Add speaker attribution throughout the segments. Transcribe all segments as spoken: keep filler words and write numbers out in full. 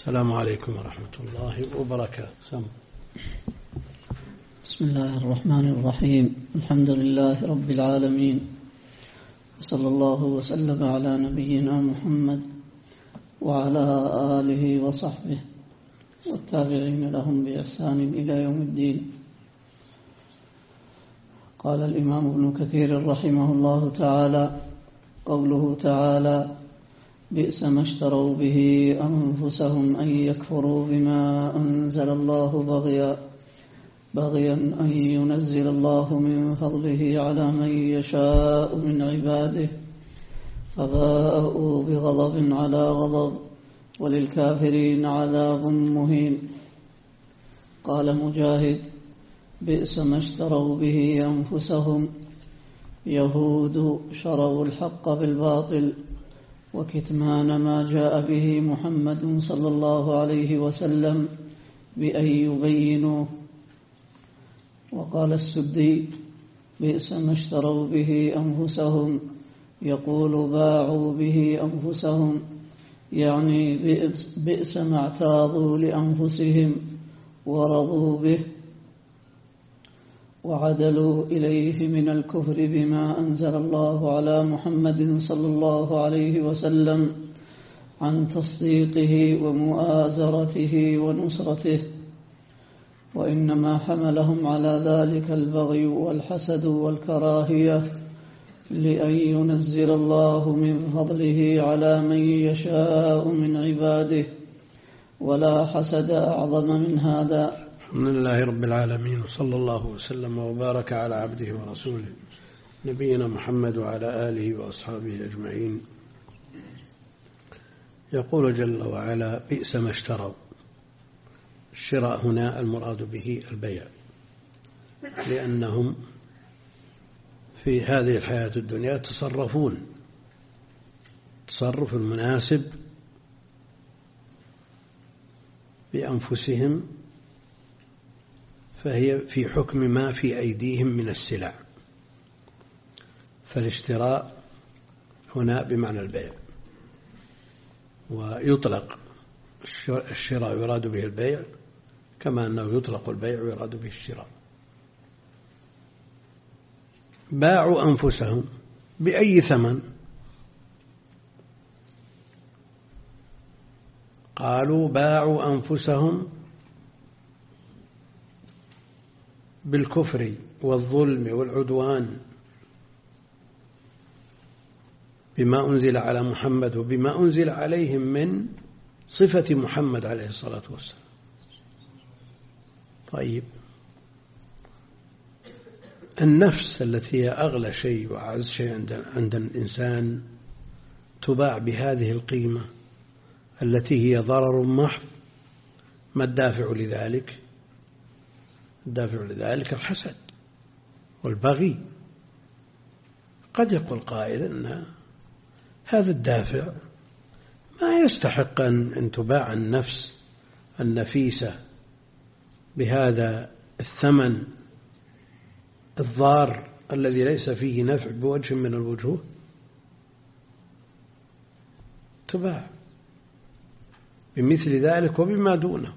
Speaker 1: السلام عليكم ورحمة الله وبركاته. سم.
Speaker 2: بسم الله الرحمن الرحيم. الحمد لله رب العالمين، صلى الله وسلم على نبينا محمد وعلى آله وصحبه والتابعين لهم بإحسان إلى يوم الدين. قال الإمام ابن كثير رحمه الله تعالى: قوله تعالى: بئس ما اشتروا به أنفسهم أن يكفروا بما أنزل الله بغيا بغيا أن ينزل الله من فضله على من يشاء من عباده، فباءوا بغضب على غضب وللكافرين عذاب مهين. قال مجاهد: بئس ما اشتروا به أنفسهم، يهود شروا الحق بالباطل وكتمان ما جاء به محمد صلى الله عليه وسلم بأن يبينوه. وقال السدي: بئس ما اشتروا به أنفسهم، يقول باعوا به أنفسهم، يعني بئس ما اعتاضوا لأنفسهم ورضوا به وعدلوا إليه من الكفر بما أنزل الله على محمد صلى الله عليه وسلم عن تصديقه ومؤازرته ونصرته، وإنما حملهم على ذلك البغي والحسد والكراهية لأن ينزل الله من فضله على من يشاء من عباده، ولا حسد أعظم من هذا.
Speaker 1: الحمد لله رب العالمين، وصلى الله وسلم وبارك على عبده ورسوله نبينا محمد وعلى آله وأصحابه أجمعين. يقول جل وعلا: بئس ما اشتروا. الشراء هنا المراد به البيع، لأنهم في هذه الحياة الدنيا تصرفون تصرف المناسب بأنفسهم، فهي في حكم ما في أيديهم من السلع، فالاشتراء هنا بمعنى البيع، ويطلق الشراء يراد به البيع كما أنه يطلق البيع ويراد به الشراء. باعوا أنفسهم بأي ثمن؟ قالوا باعوا أنفسهم بالكفر والظلم والعدوان بما أنزل على محمد وبما أنزل عليهم من صفة محمد عليه الصلاة والسلام. طيب، النفس التي هي أغلى شيء وأعز شيء عند عند الإنسان تباع بهذه القيمة التي هي ضرر محض. ما الدافع لذلك؟ الدافع لذلك الحسد والبغي. قد يقول قائل أن هذا الدافع ما يستحق أن تباع النفس النفيسة بهذا الثمن الضار الذي ليس فيه نفع بوجه من الوجوه. تباع بمثل ذلك وبما دونه.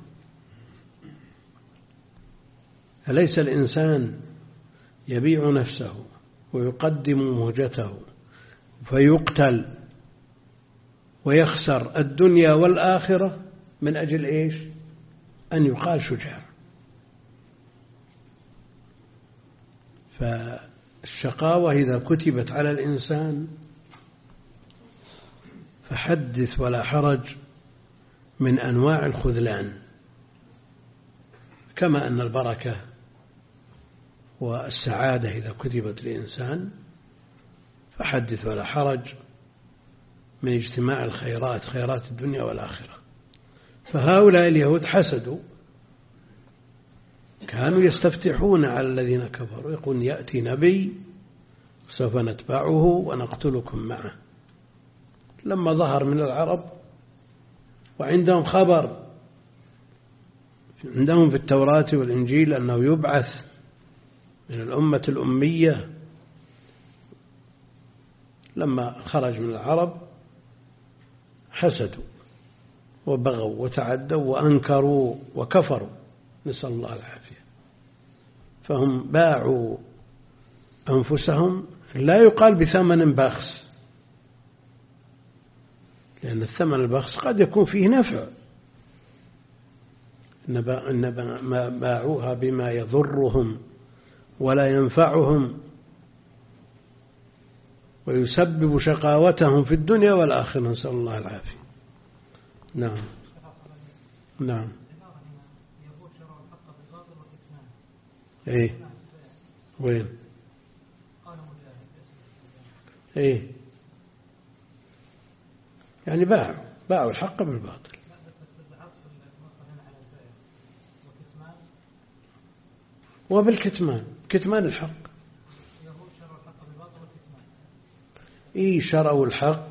Speaker 1: أليس الإنسان يبيع نفسه ويقدم مهجته فيقتل ويخسر الدنيا والآخرة من أجل إيش؟ أن يقال شجاع. فالشقاوة إذا كتبت على الإنسان فحدث ولا حرج من أنواع الخذلان، كما أن البركة والسعادة إذا كتبت لإنسان فحدث ولا حرج من اجتماع الخيرات، خيرات الدنيا والآخرة. فهؤلاء اليهود حسدوا، كانوا يستفتحون على الذين كفروا، يقول: يأتي نبي سوف نتبعه ونقتلكم معه. لما ظهر من العرب وعندهم خبر، عندهم في التوراة والإنجيل أنه يبعث من الأمة الأمية، لما خرج من العرب حسدوا وبغوا وتعدوا وأنكروا وكفروا، نسأل الله العافية. فهم باعوا أنفسهم، لا يقال بثمن بخس، لأن الثمن البخس قد يكون فيه نفع، إنما باعوها بما يضرهم ولا ينفعهم ويسبب شقاوتهم في الدنيا والآخرة، نسأل الله العافية. نعم نعم. ايه وين ايه يعني باعوا باعوا الحق بالباطل. وبالكتمان، كتمان الحق. اي شروا الحق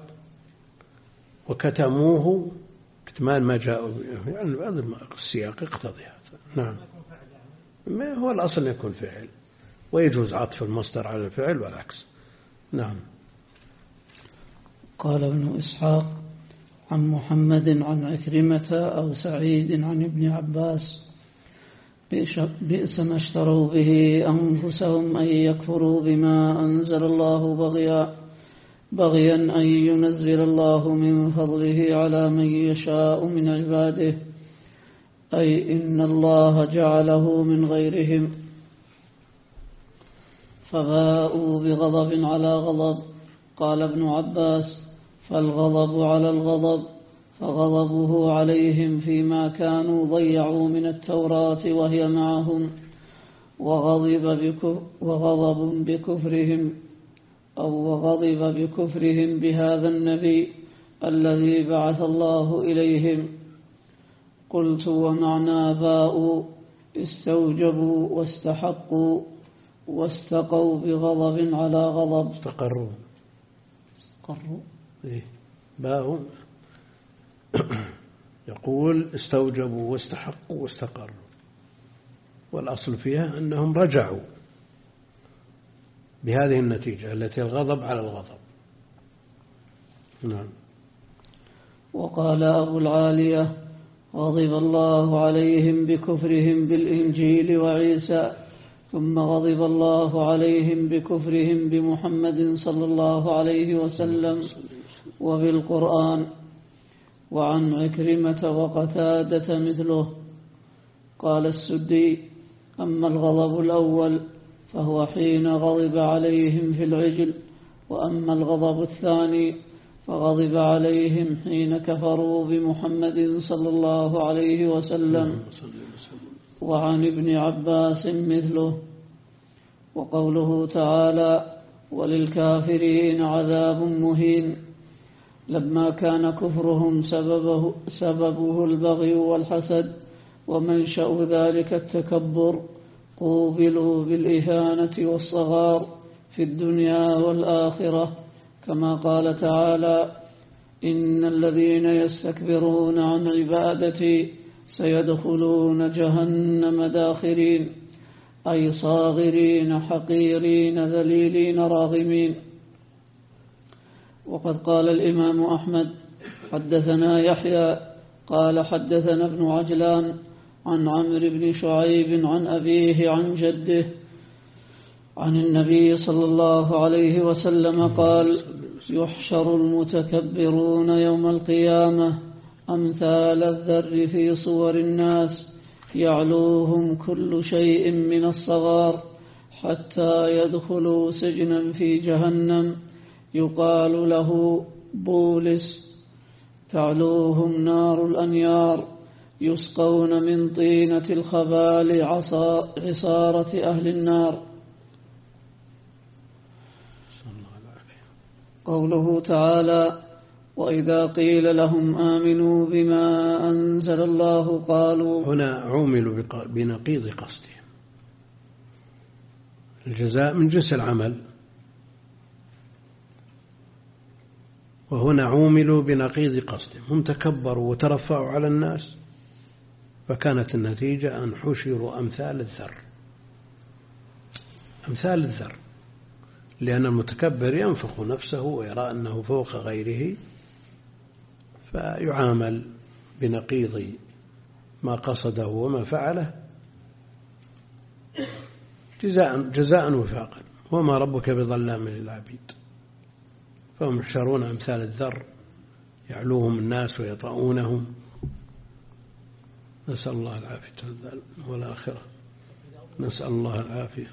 Speaker 1: وكتموه، كتمان ما جاءوا يعني هذا السياق يقتضي هذا. نعم. ما هو الأصل يكون فعل، ويجوز عطف المصدر على الفعل والعكس. نعم.
Speaker 2: قال ابن إسحاق عن محمد عن عكرمة أو سعيد عن ابن عباس: بئس ما اشتروا به أنفسهم أن يكفروا بما أنزل الله بغيا بغيا أن ينزل الله من فضله على من يشاء من عباده، أي إن الله جعله من غيرهم، فباءوا بغضب على غضب. قال ابن عباس: فالغضب على الغضب، فغضبه عليهم فيما كانوا ضيعوا من التوراة وهي معهم، وغضب وغضب بكفرهم أو وغضب بكفرهم بهذا النبي الذي بعث الله إليهم. قلت: ومعنى باءوا استوجبوا واستحقوا واستقوا بغضب على غضب.
Speaker 1: استقروا
Speaker 2: استقروا
Speaker 1: إيه؟ باءوا يقول استوجبوا واستحقوا واستقروا، والأصل فيها أنهم رجعوا بهذه النتيجة التي الغضب على الغضب. نعم.
Speaker 2: وقال أبو العالية: غضب الله عليهم بكفرهم بالإنجيل وعيسى، ثم غضب الله عليهم بكفرهم بمحمد صلى الله عليه وسلم وبالقرآن. وعن عكرمة وقتادة مثله. قال السدي: أما الغضب الأول فهو حين غضب عليهم في العجل، وأما الغضب الثاني فغضب عليهم حين كفروا بمحمد صلى الله عليه وسلم. وعن ابن عباس مثله. وقوله تعالى: وللكافرين عذاب مهين، لما كان كفرهم سببه, سببه البغي والحسد ومنشأ ذلك التكبر، قوبلوا بالإهانة والصغار في الدنيا والآخرة، كما قال تعالى: إن الذين يستكبرون عن عبادتي سيدخلون جهنم داخرين، أي صاغرين حقيرين ذليلين راغمين. وقد قال الإمام أحمد: حدثنا يحيى قال حدثنا ابن عجلان عن عمرو بن شعيب عن أبيه عن جده عن النبي صلى الله عليه وسلم قال: يحشر المتكبرون يوم القيامة أمثال الذر في صور الناس، يعلوهم كل شيء من الصغار، حتى يدخلوا سجنا في جهنم يقال له بولس، تعلوهم نار الأنيار، يسقون من طينة الخبال عصارة أهل النار. قوله تعالى: وإذا قيل لهم آمنوا بما أنزل الله قالوا.
Speaker 1: هنا عوملوا بنقيض قصدهم، الجزاء من جنس العمل، وهنا عوملوا بنقيض قصدهم، هم تكبروا وترفعوا على الناس، فكانت النتيجة أن حشروا أمثال الذر، أمثال الذر، لأن المتكبر ينفخ نفسه ويرى أنه فوق غيره، فيعامل بنقيض ما قصده وما فعله جزاء, جزاء وفاقا، وما ربك بظلام للعبيد. فهم يحشرون أمثال الذر يعلوهم الناس ويطؤونهم، نسأل الله العافية والآخرة، نسأل الله العافية.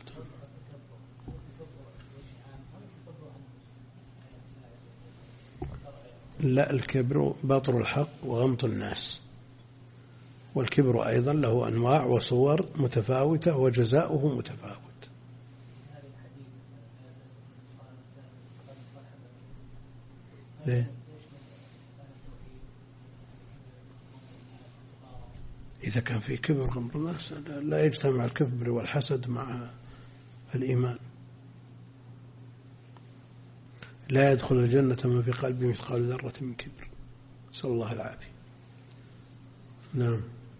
Speaker 1: لا، الكبر بطر الحق وغمط الناس، والكبر أيضا له أنواع وصور متفاوتة وجزاؤه متفاوت. ليه؟ إذا كان في كبر غمط الناس لا يجتمع الكبر والحسد مع الإيمان. لا يدخل الجنة من في قلبه مثقال ذرة من كبر، نسأل الله العافية. نعم.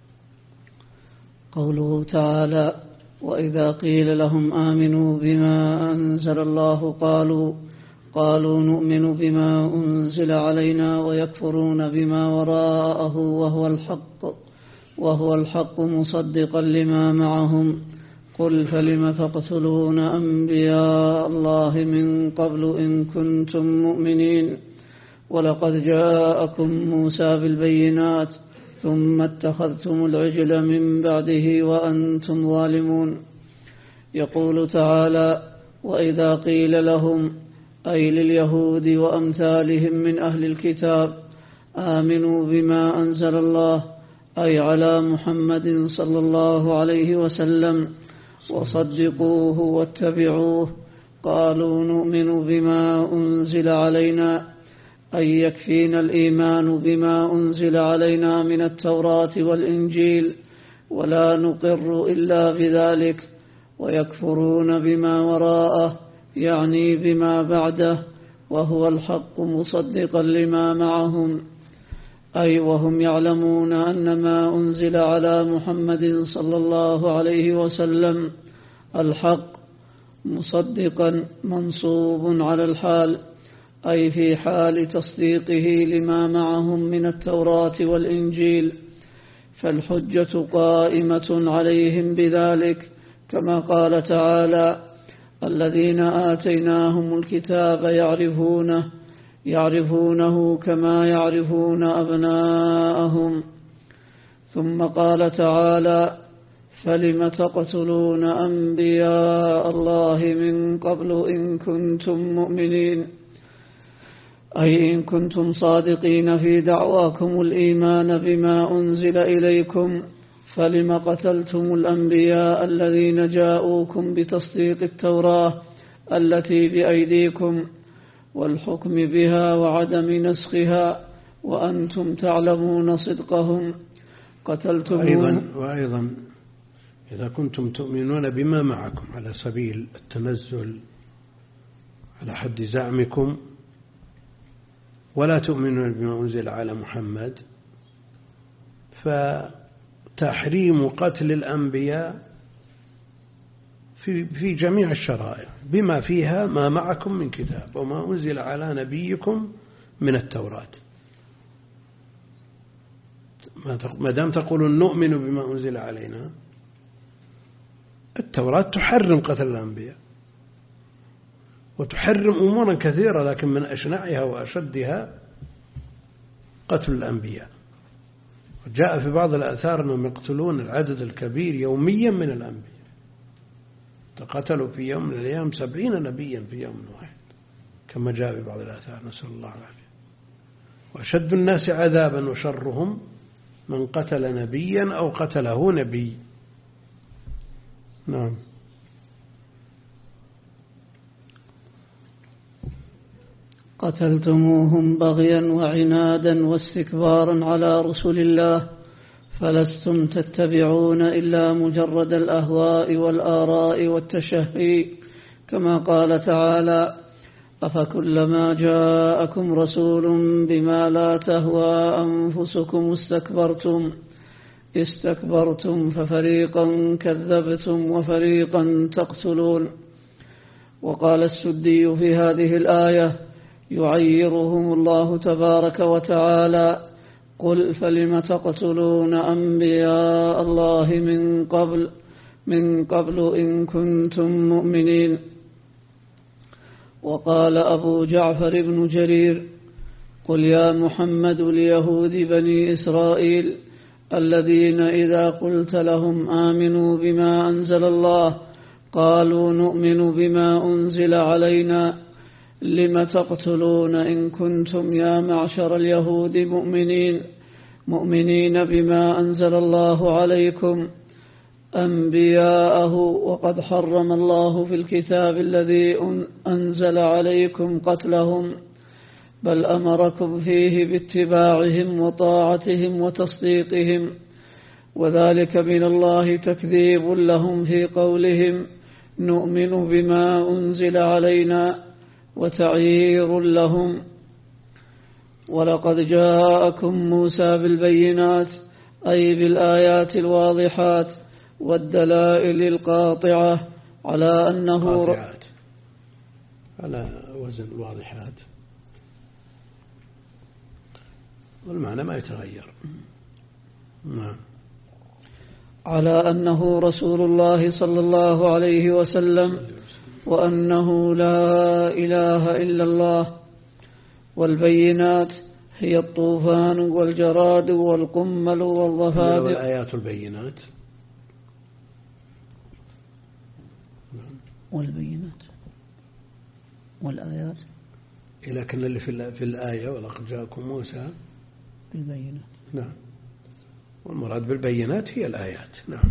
Speaker 2: قوله تعالى: وإذا قيل لهم آمنوا بما أنزل الله قالوا قالوا نؤمن بما أنزل علينا ويكفرون بما وراءه وهو الحق وهو الحق مصدقا لما معهم. قل فلم تقتلون أنبياء الله من قبل إن كنتم مؤمنين ولقد جاءكم موسى بالبينات ثم اتخذتم العجل من بعده وأنتم ظالمون. يقول تعالى: وإذا قيل لهم، أي لليهود وأمثالهم من أهل الكتاب، آمنوا بما أنزل الله، أي على محمد صلى الله عليه وسلم، وصدقوه واتبعوه، قالوا نؤمن بما أنزل علينا، أي يكفينا الإيمان بما أنزل علينا من التوراة والإنجيل ولا نقر إلا بذلك. ويكفرون بما وراءه، يعني بما بعده، وهو الحق مصدقا لما معهم، أي وهم يعلمون أن ما أنزل على محمد صلى الله عليه وسلم الحق مصدقا منصوب على الحال، أي في حال تصديقه لما معهم من التوراة والإنجيل، فالحجة قائمة عليهم بذلك، كما قال تعالى: الذين آتيناهم الكتاب يعرفونه يعرفونه كما يعرفون أبناءهم. ثم قال تعالى: فلم تقتلون أنبياء الله من قبل إن كنتم مؤمنين، أي إن كنتم صادقين في دعواكم الإيمان بما أنزل إليكم، فلم قتلتم الأنبياء الذين جاءوكم بتصديق التوراة التي بأيديكم والحكم بها وعدم نسخها وأنتم تعلمون صدقهم، قتلتموهم.
Speaker 1: وأيضا, وأيضا إذا كنتم تؤمنون بما معكم على سبيل التنزل على حد زعمكم، ولا تؤمنون بما أنزل على محمد، فتحريم قتل الأنبياء في في جميع الشرائع بما فيها ما معكم من كتاب وما أنزل على نبيكم من التوراة. ما دام تقولون نؤمن بما أنزل علينا، التوراة تحرم قتل الأنبياء وتحرم أمورا كثيرة، لكن من أشنعها وأشدها قتل الأنبياء. وجاء في بعض الآثار أنهم يقتلون العدد الكبير يوميا من الأنبياء، تقتلوا في يوم من الأيام سبعين نبيا في يوم واحد، كما جاء في بعض الآثار، نسأل الله العافية. وأشد الناس عذابا وشرهم من قتل نبيا أو قتله نبي. نعم.
Speaker 2: قتلتموهم بغيا وعنادا واستكبارا على رسل الله، فلستم تتبعون إلا مجرد الأهواء والآراء والتشهي، كما قال تعالى: أفكلما جاءكم رسول بما لا تهوى أنفسكم استكبرتم استكبرتم ففريقا كذبتم وفريقا تقتلون. وقال السدي في هذه الآية: يعيرهم الله تبارك وتعالى قل فلم تقتلون أنبياء الله من قبل من قبل إن كنتم مؤمنين. وقال أبو جعفر بن جرير قل يا محمد ليهود بني إسرائيل الذين إذا قلت لهم آمنوا بما أنزل الله قالوا نؤمن بما أنزل علينا لم تقتلون إن كنتم يا معشر اليهود مؤمنين مؤمنين بما أنزل الله عليكم أنبياءه وقد حرم الله في الكتاب الذي أنزل عليكم قتلهم بل أمركم فيه باتباعهم وطاعتهم وتصديقهم وذلك من الله تكذيب لهم في قولهم نؤمن بما أنزل علينا وتعيير لهم. ولقد جاءكم موسى بالبينات أي بالآيات الواضحات والدلائل القاطعة على أنه
Speaker 1: قاطعات على وزن الواضحات والمعنى ما يتغير. نعم.
Speaker 2: على أنه رسول الله صلى الله عليه وسلم وأنه لا إله إلا الله. والبينات هي الطوفان والجراد والقمل والضفادع.
Speaker 1: والآيات البينات
Speaker 2: والبينات والآيات
Speaker 1: لكن اللي في الآية ولقد جاءكم موسى
Speaker 2: بالبينات.
Speaker 1: نعم. والمراد بالبينات هي الآيات. نعم.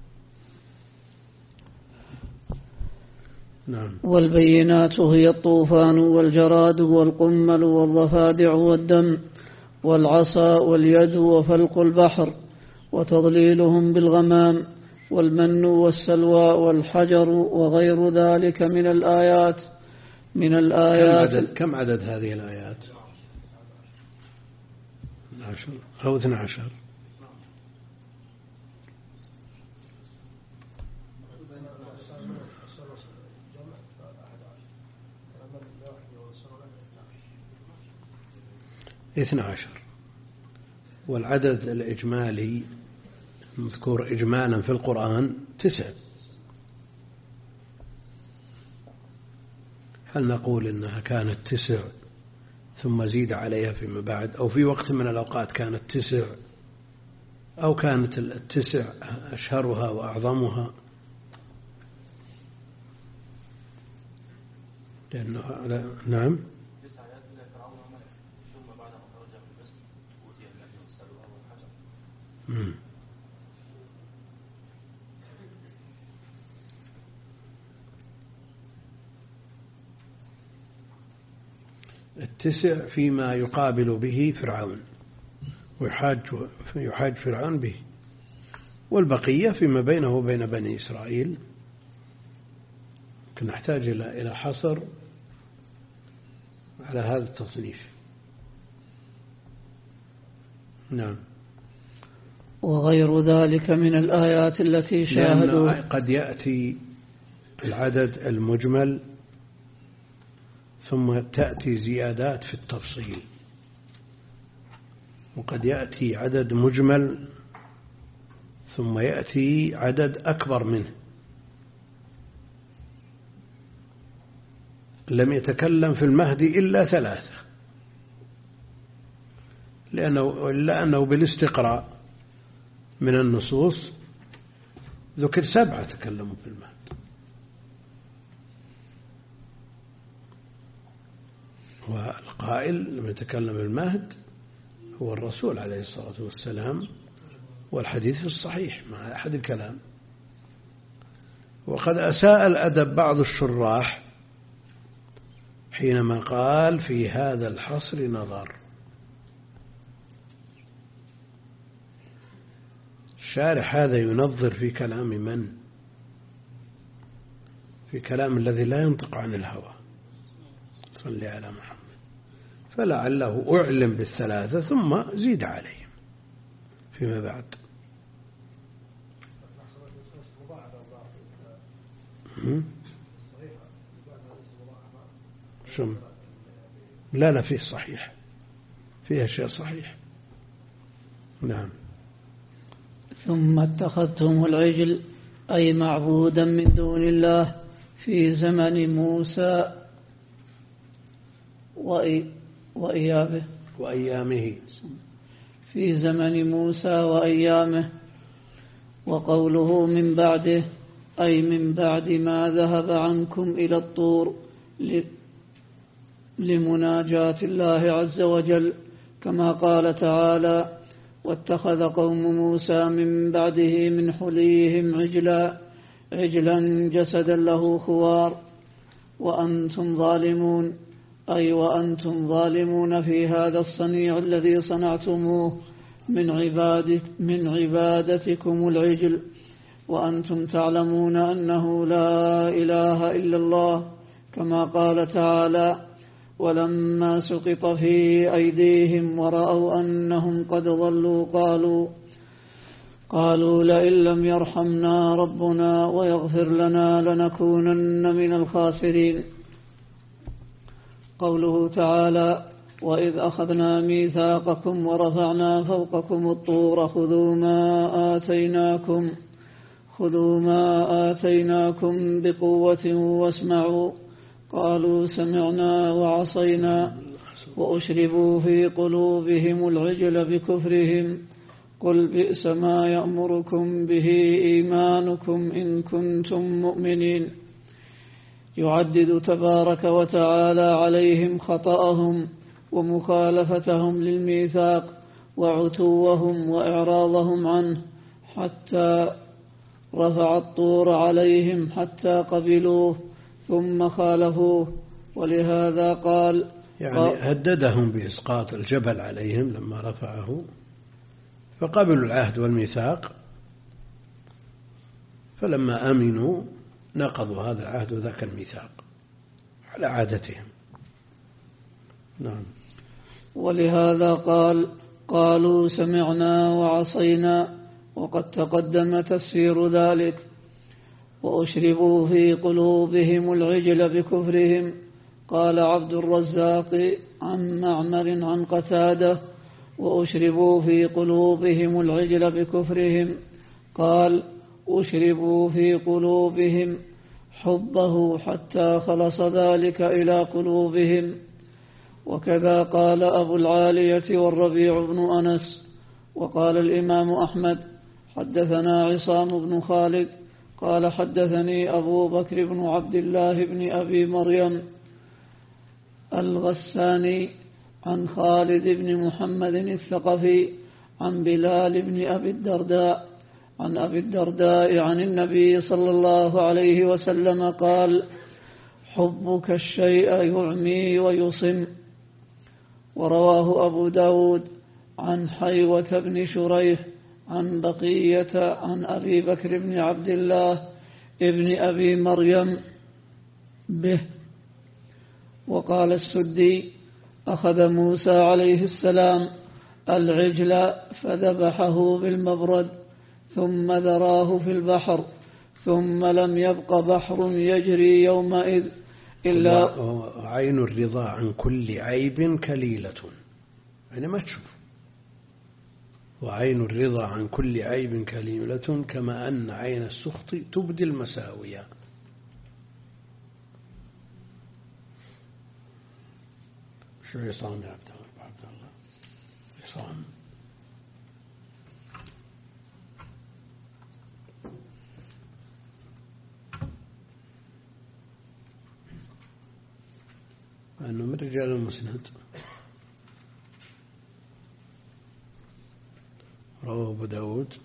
Speaker 1: نعم.
Speaker 2: والبينات هي الطوفان والجراد والقمل والضفادع والدم والعصا واليد وفلق البحر وتضليلهم بالغمام والمن والسلوى والحجر وغير ذلك من الآيات من الآيات
Speaker 1: كم عدد, كم عدد هذه الآيات؟ عشر أو اثنى عشر. اثنى عشر. والعدد الإجمالي مذكور إجمالا في القرآن تسع. هل نقول إنها كانت تسع ثم زيد عليها فيما بعد أو في وقت من الأوقات كانت تسع أو كانت التسع أشهرها وأعظمها؟ لأنه نعم. مم. التسع فيما يقابل به فرعون ويحاج يحاج فرعون به، والبقية فيما بينه وبين بني إسرائيل. يمكن نحتاج إلى إلى حصر على هذا التصنيف. نعم.
Speaker 2: وغير ذلك من الآيات التي شاهدوا.
Speaker 1: قد يأتي العدد المجمل ثم تأتي زيادات في التفصيل، وقد يأتي عدد مجمل ثم يأتي عدد أكبر منه. لم يتكلم في المهدي إلا ثلاثة، لأنه, لأنه بالاستقراء من النصوص ذكر سبعة تكلموا في المهد. والقائل لما يتكلم المهد هو الرسول عليه الصلاة والسلام، والحديث الصحيح مع أحد الكلام. وقد أساء الأدب بعض الشراح حينما قال في هذا الحصر نظر. الشارح هذا ينظر في كلام من؟ في كلام الذي لا ينطق عن الهوى صلى على محمد. فلعله أعلم بالثلاثة ثم زيد عليهم فيما بعد. شم لا لا فيه صحيح، فيه شيء صحيح. نعم.
Speaker 2: ثم اتخذتم العجل أي معبودا من دون الله في زمن موسى وإيامه
Speaker 1: وأيامه
Speaker 2: في زمن موسى وأيامه. وقوله من بعده أي من بعد ما ذهب عنكم إلى الطور لمناجاة الله عز وجل، كما قال تعالى: واتخذ قوم موسى من بعده من حليهم عجلا عجلا جسدا له خوار وأنتم ظالمون أي وأنتم ظالمون في هذا الصنيع الذي صنعتموه من عبادة من عبادتكم العجل، وأنتم تعلمون أنه لا إله إلا الله، كما قال تعالى: ولما سقط في أيديهم ورأوا أنهم قد ضلوا قالوا قالوا لئن لم يرحمنا ربنا ويغفر لنا لنكونن من الخاسرين. قوله تعالى: وإذ أخذنا ميثاقكم ورفعنا فوقكم الطور خذوا ما آتيناكم خذوا ما آتيناكم بقوة واسمعوا قالوا سمعنا وعصينا وأشربوا في قلوبهم العجل بكفرهم قل بئس ما يأمركم به إيمانكم إن كنتم مؤمنين. يعدد تبارك وتعالى عليهم خطأهم ومخالفتهم للميثاق وعتوهم وإعراضهم عنه حتى رفع الطور عليهم حتى قبلوه ثم خالفوه. ولهذا قال
Speaker 1: يعني هددهم بإسقاط الجبل عليهم لما رفعه، فقبلوا العهد والميثاق، فلما أمنوا نقضوا هذا العهد وذاك الميثاق على عادتهم. نعم.
Speaker 2: ولهذا قال قالوا سمعنا وعصينا، وقد تقدم تفسير ذلك. وأشربوا في قلوبهم العجل بكفرهم. قال عبد الرزاق عن معمر عن قتادة: وأشربوا في قلوبهم العجل بكفرهم. قال: أشربوا في قلوبهم حبه حتى خلص ذلك إلى قلوبهم. وكذا قال أبو العالية والربيع بن أنس. وقال الإمام أحمد: حدثنا عصام بن خالد قال حدثني أبو بكر بن عبد الله بن أبي مريم الغساني عن خالد بن محمد الثقفي عن بلال بن أبي الدرداء عن أبي الدرداء عن النبي صلى الله عليه وسلم قال: حبك الشيء يعمي ويصم. ورواه أبو داود عن حيوة بن شريح عن بقية عن أبي بكر بن عبد الله ابن أبي مريم به. وقال السدي: أخذ موسى عليه السلام العجل فذبحه بالمبرد ثم ذراه في البحر ثم لم يبق بحر يجري يومئذ إلا
Speaker 1: عين الرضا عن كل عيب كليلة، يعني ما تشوف. وعين الرضا عن كل عيب كليلة كما أن عين السخط تبدي المساوية. شو عصام يا عبد الله؟ عصام أنه من رجال المسند. رواه أبو داود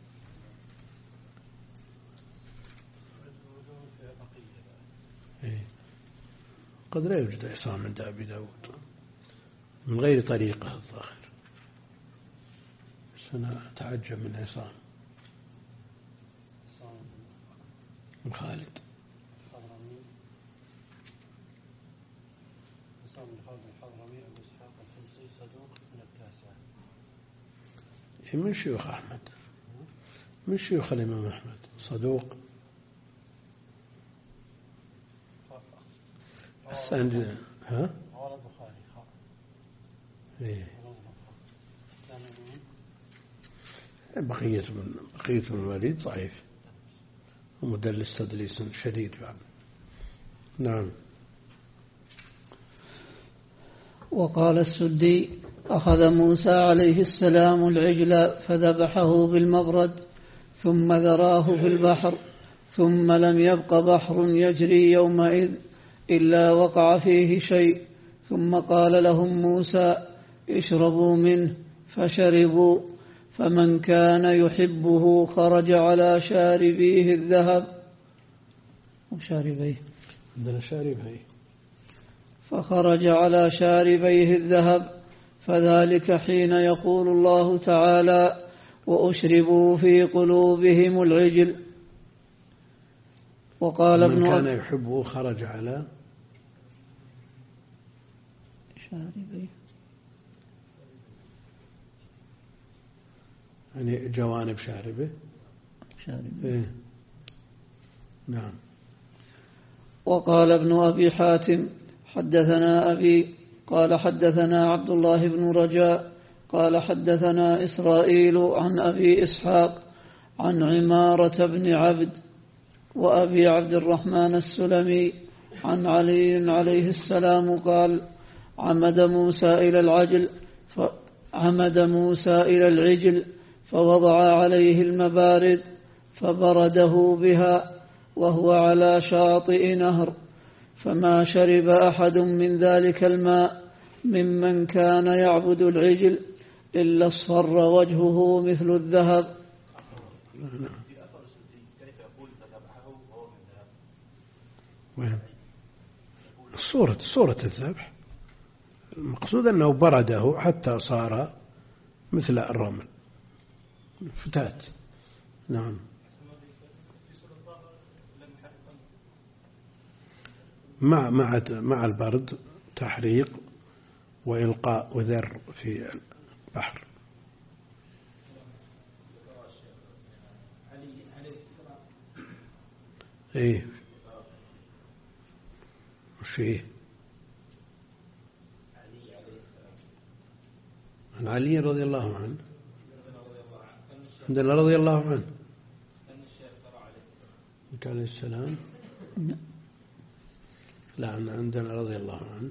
Speaker 1: إيه. قد لا يوجد عصام عند أبي داود من غير طريقة الظاهر، بس أنا أتعجب من عصام من خالد. من شيوخ أحمد، من شيوخ الإمام أحمد، صدوق. بس عندنا ها إيه. بقية من بقية من الوليد ضعيف ومدلس تدليس شديد بعد. نعم.
Speaker 2: وقال السدي أخذ موسى عليه السلام العجل فذبحه بالمبرد ثم ذراه في البحر ثم لم يبق بحر يجري يومئذ إلا وقع فيه شيء ثم قال لهم موسى اشربوا منه فشربوا فمن كان يحبه خرج على شاربيه الذهب وشاربيه
Speaker 1: عندنا شاربيه
Speaker 2: فخرج على شاربيه الذهب فذلك حين يقول الله تعالى وأشربوا في قلوبهم العجل. وقال ابن
Speaker 1: من كان يحبه خرج على
Speaker 2: شاربيه
Speaker 1: يعني جوانب شاربه
Speaker 2: شاربيه
Speaker 1: إيه؟ نعم.
Speaker 2: وقال ابن أبي حاتم حدثنا أبي قال حدثنا عبد الله بن رجاء قال حدثنا إسرائيل عن أبي إسحاق عن عمارة بن عبد وأبي عبد الرحمن السلمي عن علي عليه السلام قال عمد موسى إلى العجل عمد موسى إلى العجل فوضع عليه المبارد فبرده بها وهو على شاطئ نهر فما شرب أحد من ذلك الماء ممن كان يعبد العجل إلا اصفر وجهه مثل الذهب.
Speaker 1: صورة صورة الذبح المقصود أنه برده حتى صار مثل الرمل فتات. نعم. مع مع مع البرد تحريق وإلقاء وذر في البحر. إيه وش إيه عن علي رضي الله عنه عندنا رضي الله عنه عليه السلام لا عندنا رضي الله عنه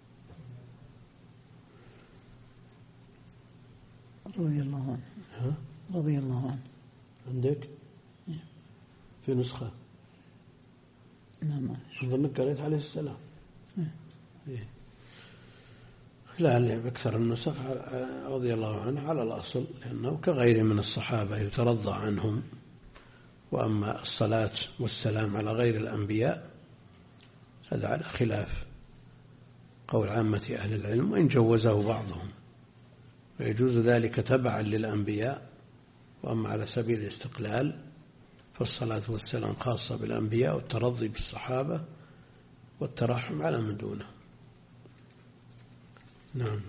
Speaker 2: رضي الله عنه
Speaker 1: ها
Speaker 2: رضي الله عنه
Speaker 1: عندك في نسخة
Speaker 2: نعم
Speaker 1: أظنك قريت عليه السلام
Speaker 2: إيه.
Speaker 1: لا اللي بأكثر النسخ رضي الله عنه على الأصل لأنه كغير من الصحابة يترضى عنهم. وأما الصلاة والسلام على غير الأنبياء هذا على خلاف قول عامة أهل العلم وإن جوزه بعضهم ويجوز ذلك تبعا للأنبياء. وأما على سبيل الاستقلال فالصلاة والسلام خاصة بالأنبياء والترضي بالصحابة والترحم على من دونه. نعم.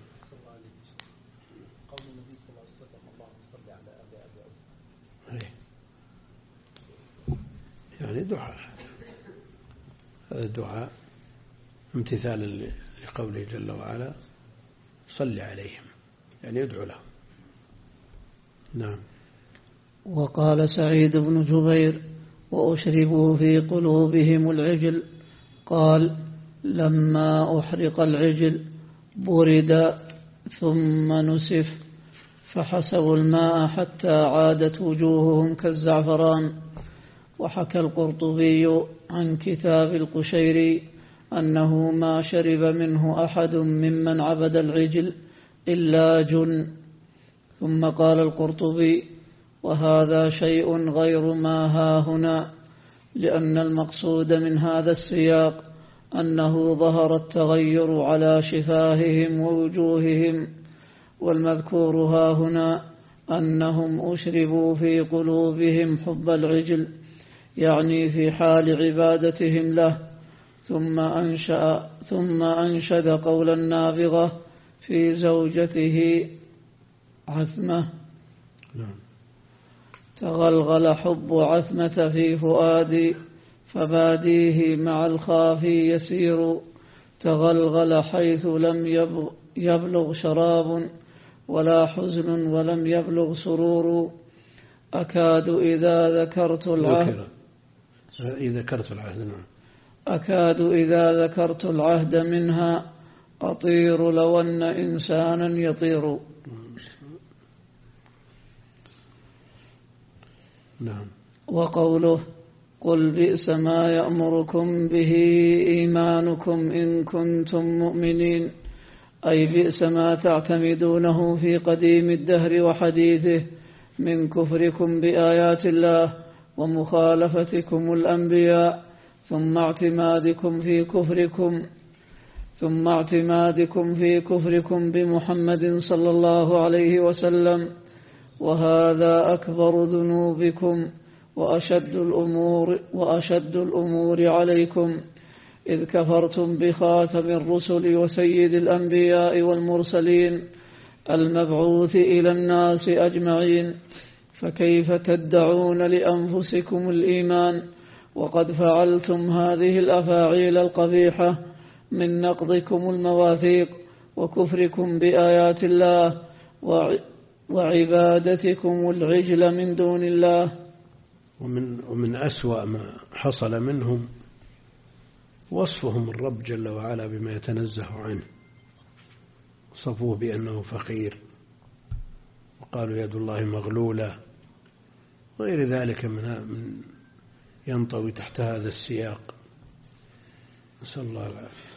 Speaker 3: قول النبي صلى الله عليه وسلم اللهم صل على آل أبي أوف
Speaker 1: يعني دعاء هذا الدعاء امتثالا لقوله جل وعلا صل عليهم يعني يدعو لهم. نعم.
Speaker 2: وقال سعيد بن جبير وأشربوا في قلوبهم العجل قال لما أحرق العجل برد ثم نسف فحسبوا الماء حتى عادت وجوههم كالزعفران. وحكى القرطبي عن كتاب القشيري أنه ما شرب منه أحد ممن عبد العجل إلا جن. ثم قال القرطبي وهذا شيء غير ما ها هنا لأن المقصود من هذا السياق أنه ظهر التغير على شفاههم ووجوههم والمذكور ها هنا أنهم أشربوا في قلوبهم حب العجل يعني في حال عبادتهم له. ثم أنشأ ثم أنشد قول النابغة في زوجته عثمة تغلغل حب عثمة في فؤادي فباديه مع الخافي يسير تغلغل حيث لم يبلغ شراب ولا حزن ولم يبلغ سرور أكاد إذا ذكرت العهد
Speaker 1: إذا ذكرت العهد نعم
Speaker 2: أكاد إذا ذكرت العهد منها أطير لو أن إنسانا يطير.
Speaker 1: نعم.
Speaker 2: وقوله قل بئس ما يأمركم به إيمانكم إن كنتم مؤمنين، أي بئس ما تعتمدونه في قديم الدهر وحديثه من كفركم بآيات الله ومخالفتكم الأنبياء، ثم اعتمادكم في كفركم ثم اعتمادكم في كفركم بمحمد صلى الله عليه وسلم، وهذا أكبر ذنوبكم وأشد الأمور وأشد الأمور عليكم، إذ كفرتم بخاتم الرسل وسيد الأنبياء والمرسلين المبعوث إلى الناس أجمعين، فكيف تدعون لأنفسكم الإيمان وقد فعلتم هذه الأفاعيل القبيحة من نقضكم المواثيق وكفركم بآيات الله وعبادتكم العجل من دون الله.
Speaker 1: ومن, ومن أسوأ ما حصل منهم وصفهم الرب جل وعلا بما يتنزه عنه، وصفوه بأنه فقير، وقالوا يد الله مغلولة، غير ذلك من ينطوي تحت هذا السياق، نسأل الله العافية.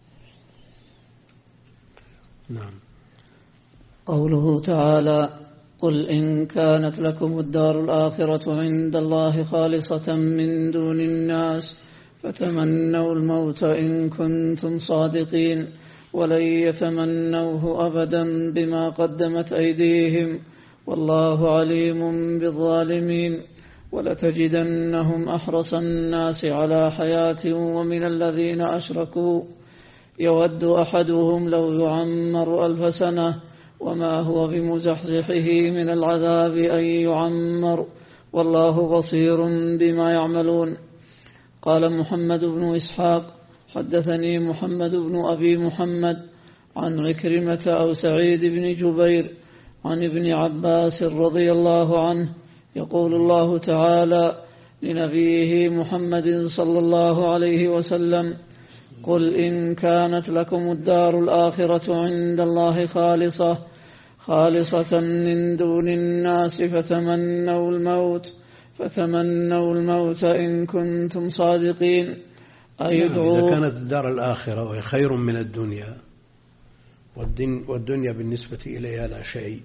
Speaker 1: نعم.
Speaker 2: قوله تعالى قل إن كانت لكم الدار الآخرة عند الله خالصة من دون الناس فتمنوا الموت إن كنتم صادقين ولن يتمنوه أبدا بما قدمت أيديهم والله عليم بالظالمين، ولتجدنهم أحرص الناس على حياة ومن الذين أشركوا يود أحدهم لو يعمر ألف سنة وما هو بمزحزحه من العذاب أن يعمر والله بصير بما يعملون. قال محمد بن إسحاق حدثني محمد بن أبي محمد عن عكرمة أو سعيد بن جبير عن ابن عباس رضي الله عنه يقول الله تعالى لنبيه محمد صلى الله عليه وسلم قل إن كانت لكم الدار الآخرة عند الله خالصة خالصة من دون الناس فتمنوا الموت فتمنوا الموت إن كنتم صادقين.
Speaker 1: أيدعو إذا كانت الدار الآخرة وهي خير من الدنيا والدنيا بالنسبة إليها لا شيء،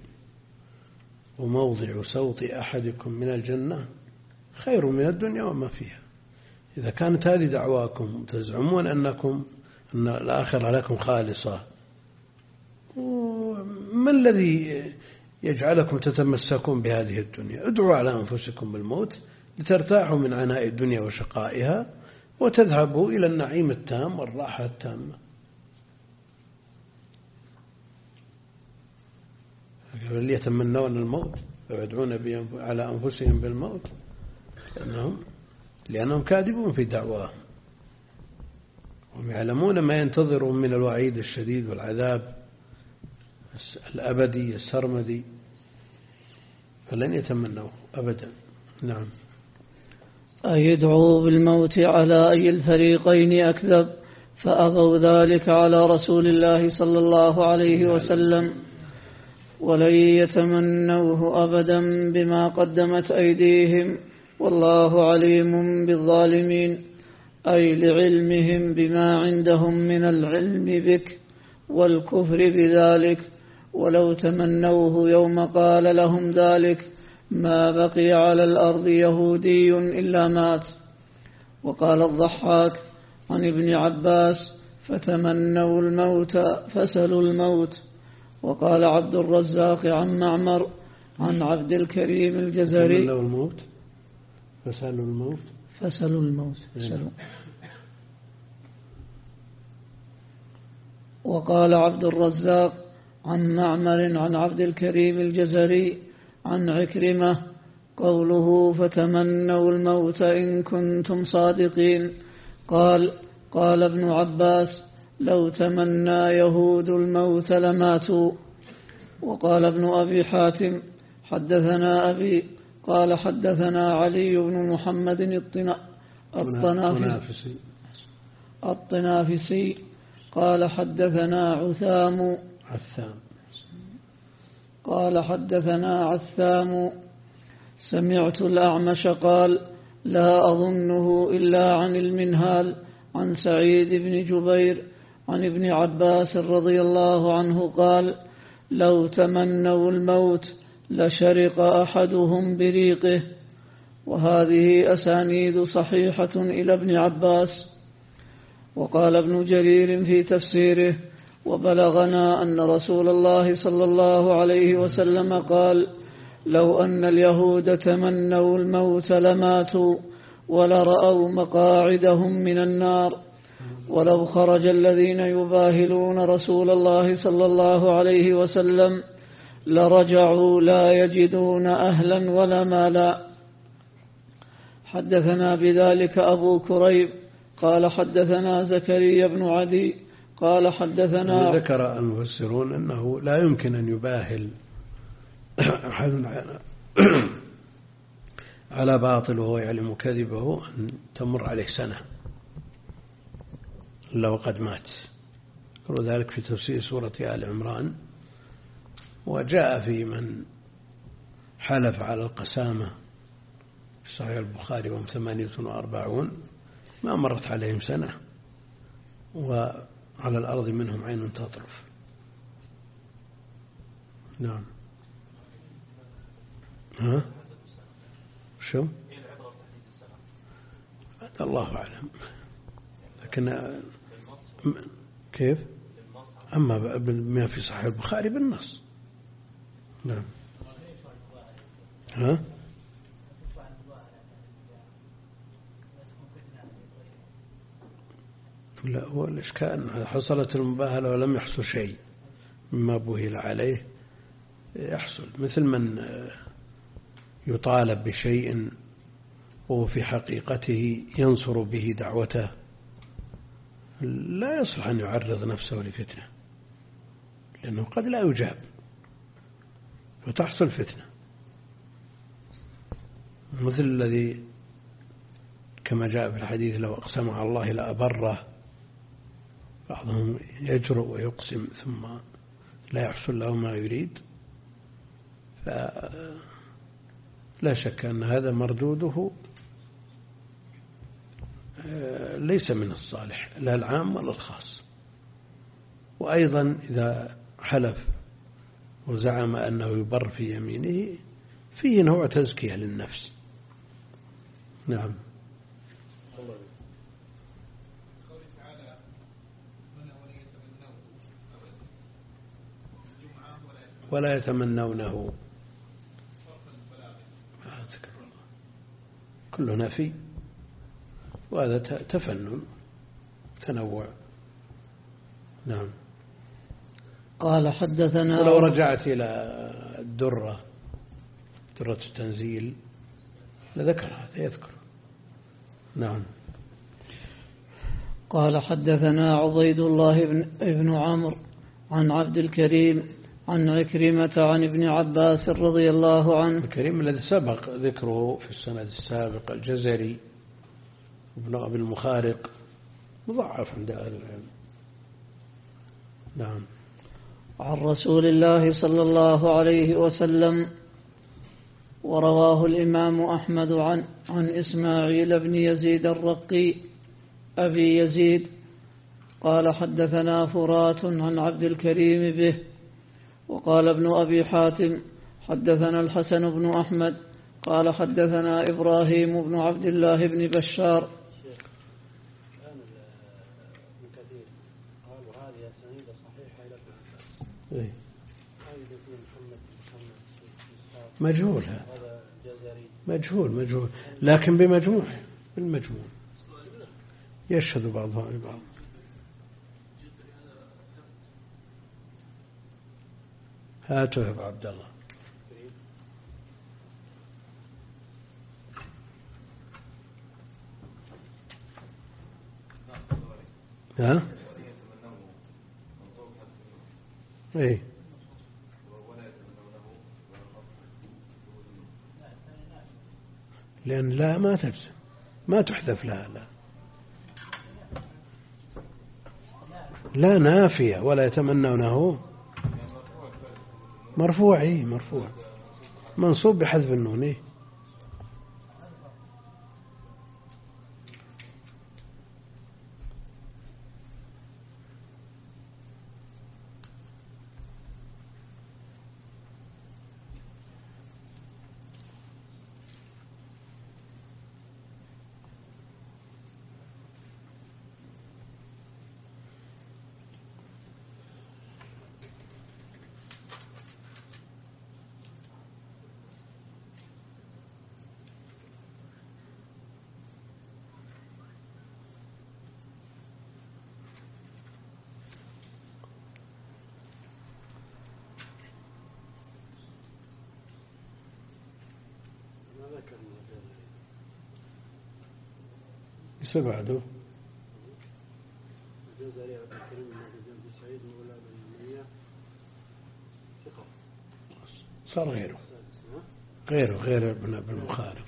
Speaker 1: وموضع صوت أحدكم من الجنة خير من الدنيا وما فيها، إذا كانت هذه دعواكم تزعمون أنكم أن الآخرة لكم خالصة، ما الذي يجعلكم تتمسكون بهذه الدنيا؟ ادعوا على أنفسكم بالموت لترتاحوا من عناء الدنيا وشقائها وتذهبوا إلى النعيم التام والراحة التامة. اللي يتمنون الموت ويدعون على أنفسهم بالموت لأنهم, لأنهم كاذبون في دعواهم، هم يعلمون ما ينتظرهم من الوعيد الشديد والعذاب الأبدي السرمدي، فلن يتمنوه أبدا. نعم.
Speaker 2: أيدعوا بالموت على أي الفريقين أكذب، فأبوا ذلك على رسول الله صلى الله عليه وسلم، ولن يتمنوه أبدا بما قدمت أيديهم والله عليم بالظالمين، أي لعلمهم بما عندهم من العلم بك والكفر بذلك، ولو تمنوه يوم قال لهم ذلك ما بقي على الأرض يهودي إلا مات. وقال الضحاك عن ابن عباس فتمنوا الموت فسلوا الموت. وقال عبد الرزاق عن معمر عن عبد الكريم الجزري
Speaker 1: تمنوا الموت فسلوا الموت
Speaker 2: فسلوا الموت فسلوا. وقال عبد الرزاق عن معمر عن عبد الكريم الجزري عن عكرمة قوله فتمنوا الموت إن كنتم صادقين، قال قال ابن عباس لو تمنى يهود الموت لماتوا. وقال ابن أبي حاتم حدثنا أبي قال حدثنا علي بن محمد الطنافسي الطنافسي قال حدثنا عثام
Speaker 1: عثام
Speaker 2: قال حدثنا عثام سمعت الأعمش قال لا أظنه إلا عن المنهال عن سعيد بن جبير عن ابن عباس رضي الله عنه قال لو تمنوا الموت لشرق أحدهم بريقه. وهذه أسانيد صحيحة إلى ابن عباس. وقال ابن جرير في تفسيره وبلغنا أن رسول الله صلى الله عليه وسلم قال لو أن اليهود تمنوا الموت لماتوا ولرأوا مقاعدهم من النار ولو خرج الذين يباهلون رسول الله صلى الله عليه وسلم لرجعوا لا يجدون أهلا ولا مالا. حدثنا بذلك أبو كريب قال حدثنا زكريا بن عدي قال حدثنا.
Speaker 1: ذكر المفسرون أنه لا يمكن أن يباهل أحد على باطل وهو يعلم كذبه أن تمر عليه سنة إلا وقد مات. وذلك في تفسير سورة آل عمران. وجاء في من حلف على القسامة في صحيح البخاري وهم ثمانية وأربعون ما مرت عليهم سنة وعلى الأرض منهم عين تطرف. نعم. ها شو هذا الله أعلم. لكن كيف أما ما في صحيح البخاري بالنص. نعم. ها لا هو الإشكال حصلت المباهلة ولم يحصل شيء مما بوهل عليه يحصل، مثل من يطالب بشيء وهو في حقيقته ينصر به دعوته لا يصلح أن يعرض نفسه لفتنة لأنه قد لا يجاب وتحصل فتنة، مثل الذي كما جاء في الحديث لو أقسم على الله لأبره. بعضهم يجرؤ ويقسم ثم لا يحصل له ما يريد، فلا شك أن هذا مردوده ليس من الصالح لا العام ولا الخاص. وأيضا إذا حلف وزعم أنه يبر في يمينه فيه نوع تزكية للنفس. نعم. ولا يتمنونه كله نفي وهذا تفنن تنوع. نعم.
Speaker 2: قال حدثنا.
Speaker 1: ولو رجعت إلى الدرة درة التنزيل لذكر هذا يذكر. نعم.
Speaker 2: قال حدثنا عبيد الله بن, بن عمرو عن عبد الكريم عن عكرمة عن ابن عباس رضي الله عنه.
Speaker 1: الكريم الذي سبق ذكره في السند السابق الجزري ابن أبي المخارق مضعف عند أهل العلم. نعم.
Speaker 2: عن رسول الله صلى الله عليه وسلم. ورواه الإمام أحمد عن, عن إسماعيل بن يزيد الرقي أبي يزيد قال حدثنا فرات عن عبد الكريم به. وقال ابن أبي حاتم حدثنا الحسن بن أحمد قال حدثنا إبراهيم بن عبد الله بن بشار.
Speaker 1: مجهول مجهول مجهول لكن بمجموع بالمجموع يشهد بعضها لبعض. هاته يا عبد الله. ها ايه لأن لا ما تجزم، ما تحذف لها لا لا نافية ولا يتمنونه مرفوع. إيه مرفوع منصوب بحذف النون. إيه ايش بعده؟ صار غيره غيره غير ابن ابن المخالف.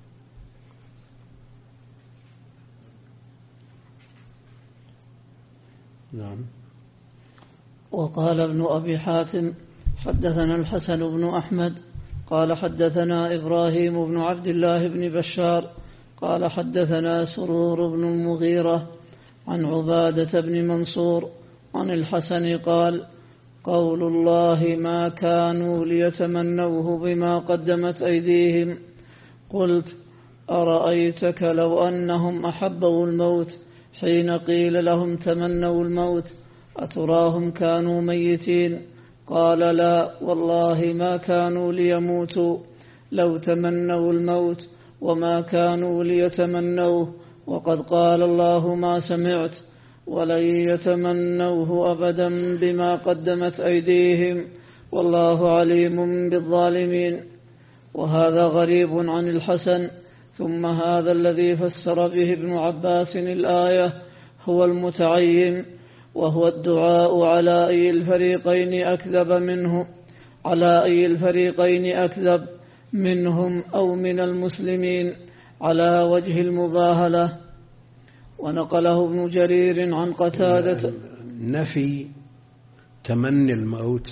Speaker 1: نعم.
Speaker 2: وقال ابن أبي حاتم حدثنا الحسن بن أحمد قال حدثنا إبراهيم بن عبد الله بن بشار قال حدثنا سرور بن المغيرة عن عبادة بن منصور عن الحسن قال قول الله ما كانوا ليتمنوه بما قدمت أيديهم قلت أرأيتك لو أنهم أحبوا الموت حين قيل لهم تمنوا الموت أتراهم كانوا ميتين قال لا والله ما كانوا ليموتوا لو تمنوا الموت وما كانوا ليتمنوه وقد قال الله ما سمعت ولن يتمنوه أبدا بما قدمت أيديهم والله عليم بالظالمين. وهذا غريب عن الحسن. ثم هذا الذي فسر به ابن عباس الآية هو المتعين وهو الدعاء على أي الفريقين أكذب منه على أي الفريقين أكذب منهم أو من المسلمين على وجه المباهلة. ونقله ابن جرير عن قتادة
Speaker 1: نفي تمني الموت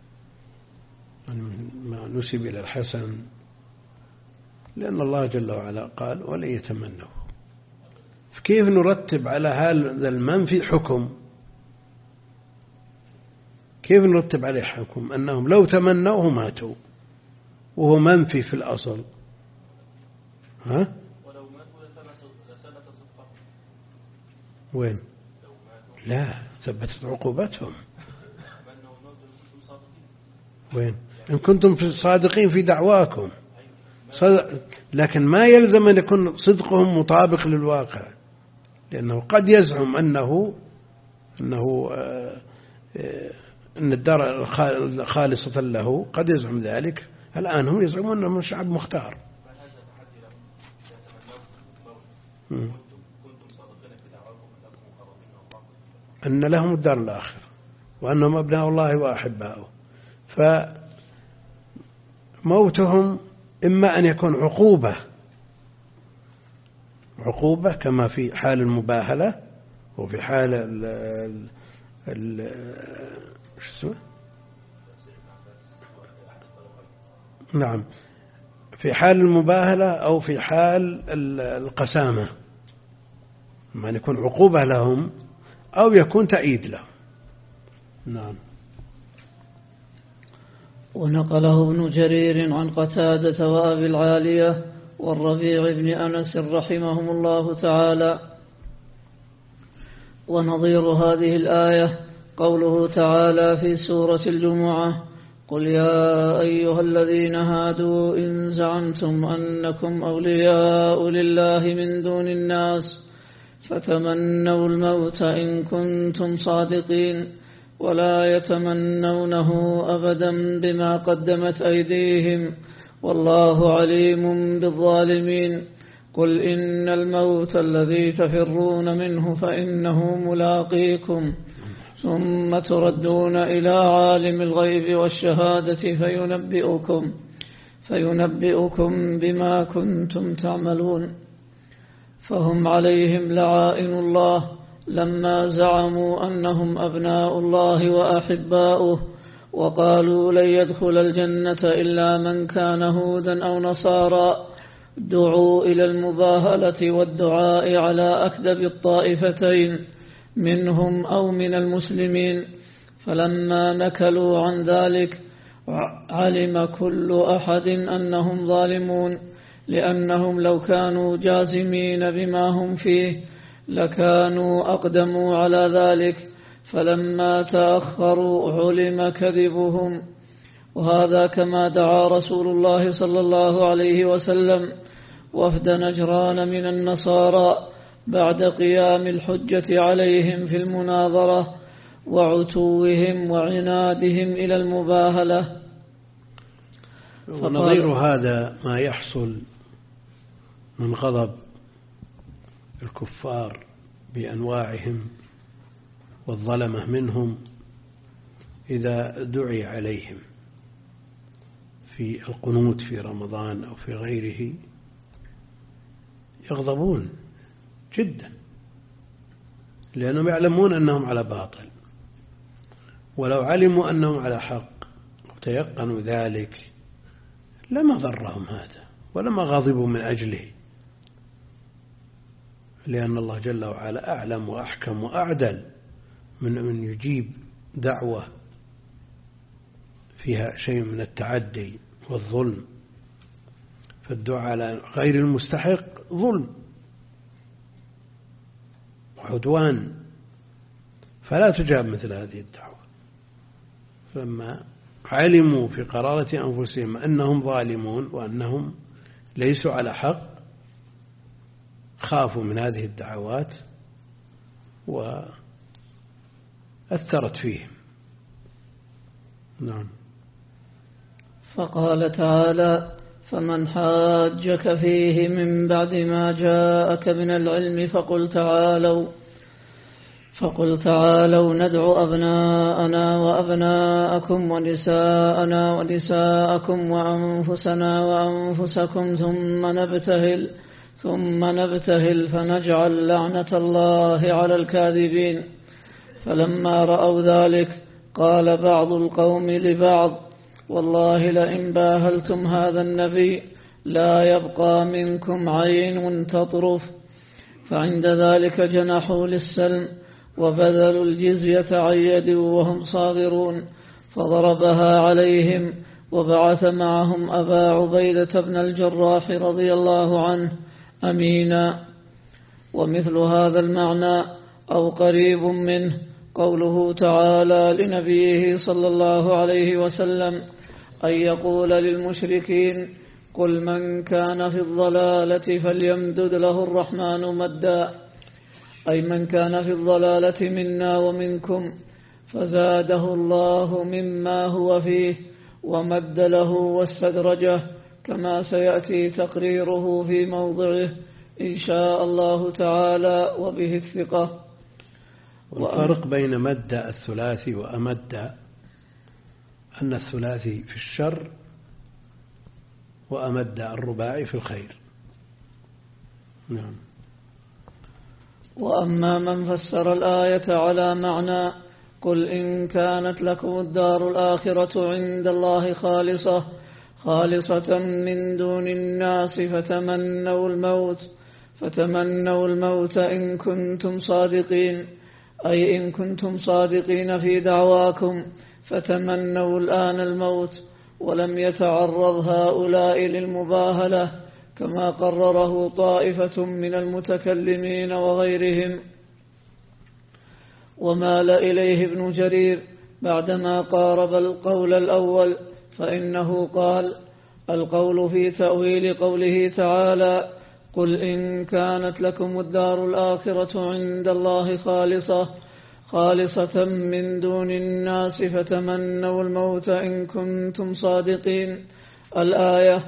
Speaker 1: ما نسب إلى الحسن لأن الله جل وعلا قال ولن يتمنوا. كيف نرتب على هذا المنفي حكم؟ كيف نرتب عليه حكم أنهم لو تمنوه ماتوا وهو منفي في الأصل؟ ها؟
Speaker 3: ولو ماتوا لثبت صدقهم.
Speaker 1: وين؟ لا ثبتت عقوبتهم. وين؟ إن كنتم صادقين في دعواكم صدق، لكن ما يلزم أن يكون صدقهم مطابق للواقع، لأنه قد يزعم أنه أنه آه آه أن الدار خالصة له، قد يزعم ذلك. الآن هم يزعمون أنهم شعب مختار. أن لهم الدار الآخرة وأنهم أبناء الله وأحباؤه، فموتهم إما أن يكون عقوبة عقوبة كما في حال المباهلة وفي حال ال ال شو اسمه؟ نعم، في حال المباهلة أو في حال القسامة، ما أن يكون عقوبة لهم أو يكون تأييد لهم. نعم.
Speaker 2: ونقله ابن جرير عن قتادة وأبي العالية والربيع بن أنس رحمهم الله تعالى. ونظير هذه الآية قوله تعالى في سورة الجمعة قل يا أيها الذين هادوا إن زعمتم أنكم أولياء لله من دون الناس فتمنوا الموت إن كنتم صادقين ولا يتمنونه أبدا بما قدمت أيديهم والله عليم بالظالمين. قل إن الموت الذي تفرون منه فإنه ملاقيكم ثم تردون إلى عالم الغيب والشهادة فينبئكم فينبئكم بما كنتم تعملون. فهم عليهم لعائن الله لما زعموا أنهم أبناء الله وأحباؤه، وقالوا لن يدخل الجنة إلا من كان هودا أو نصارى. دعوا إلى المباهلة والدعاء على أكذب الطائفتين منهم أو من المسلمين، فلما نكلوا عن ذلك علم كل أحد أنهم ظالمون، لأنهم لو كانوا جازمين بما هم فيه لكانوا أقدموا على ذلك، فلما تأخروا علم كذبهم. وهذا كما دعا رسول الله صلى الله عليه وسلم وفد نجران من النصارى بعد قيام الحجة عليهم في المناظرة وعتوهم وعنادهم إلى المباهلة.
Speaker 1: ونظير هذا ما يحصل من غضب الكفار بأنواعهم والظلمة منهم إذا دعي عليهم في القنوت في رمضان أو في غيره يغضبون جدا، لأنهم يعلمون أنهم على باطل، ولو علموا أنهم على حق وتيقنوا ذلك لما ضرهم هذا ولما غضبوا من أجله، لأن الله جل وعلا أعلم وأحكم وأعدل من من يجيب دعوة فيها شيء من التعدي والظلم. فالدعاء على غير المستحق ظلم وعدوان، فلا تجاب مثل هذه الدعوة. فلما علموا في قرارة أنفسهم أنهم ظالمون وأنهم ليسوا على حق خافوا من هذه الدعوات وأثرت فيهم. نعم.
Speaker 2: فقال تعالى: فمن حاجك فيه من بعد ما جاءك من العلم فقل تعالوا فقل تعالوا ندعو أبناءنا وأبناءكم ونساءنا ونساءكم وأنفسنا وأنفسكم ثم نبتهل ثم نبتهل فنجعل لعنة الله على الكاذبين. فلما رأوا ذلك قال بعض القوم لبعض: والله لئن باهلتم هذا النبي لا يبقى منكم عين تطرف. فعند ذلك جنحوا للسلم وبذلوا الجزية عن يد وهم صاغرون، فضربها عليهم وبعث معهم أبا عبيدة بن الجراح رضي الله عنه أمينا. ومثل هذا المعنى أو قريب منه قوله تعالى لنبيه صلى الله عليه وسلم أن يقول للمشركين: قل من كان في الضلالة فليمدد له الرحمن مدا، أي من كان في الضلالة منا ومنكم، فزاده الله مما هو فيه ومد له واستدرجه، كما سيأتي تقريره في موضعه إن شاء الله تعالى وبه الثقة.
Speaker 1: والفرق بين مد الثلاثي وأمد أن الثلاثي في الشر وأمد الرباعي في الخير. نعم.
Speaker 2: وأما من فسر الآية على معنى قل إن كانت لكم الدار الآخرة عند الله خالصة خالصة من دون الناس فتمنوا الموت فتمنوا الموت إن كنتم صادقين، أي إن كنتم صادقين في دعواكم فتمنوا الآن الموت، ولم يتعرض هؤلاء للمباهلة كما قرره طائفة من المتكلمين وغيرهم. ومال إليه ابن جرير بعدما قارب القول الأول، فإنه قال: القول في تأويل قوله تعالى: قل إن كانت لكم الدار الآخرة عند الله خالصة خالصة من دون الناس فتمنوا الموت إن كنتم صادقين الآية.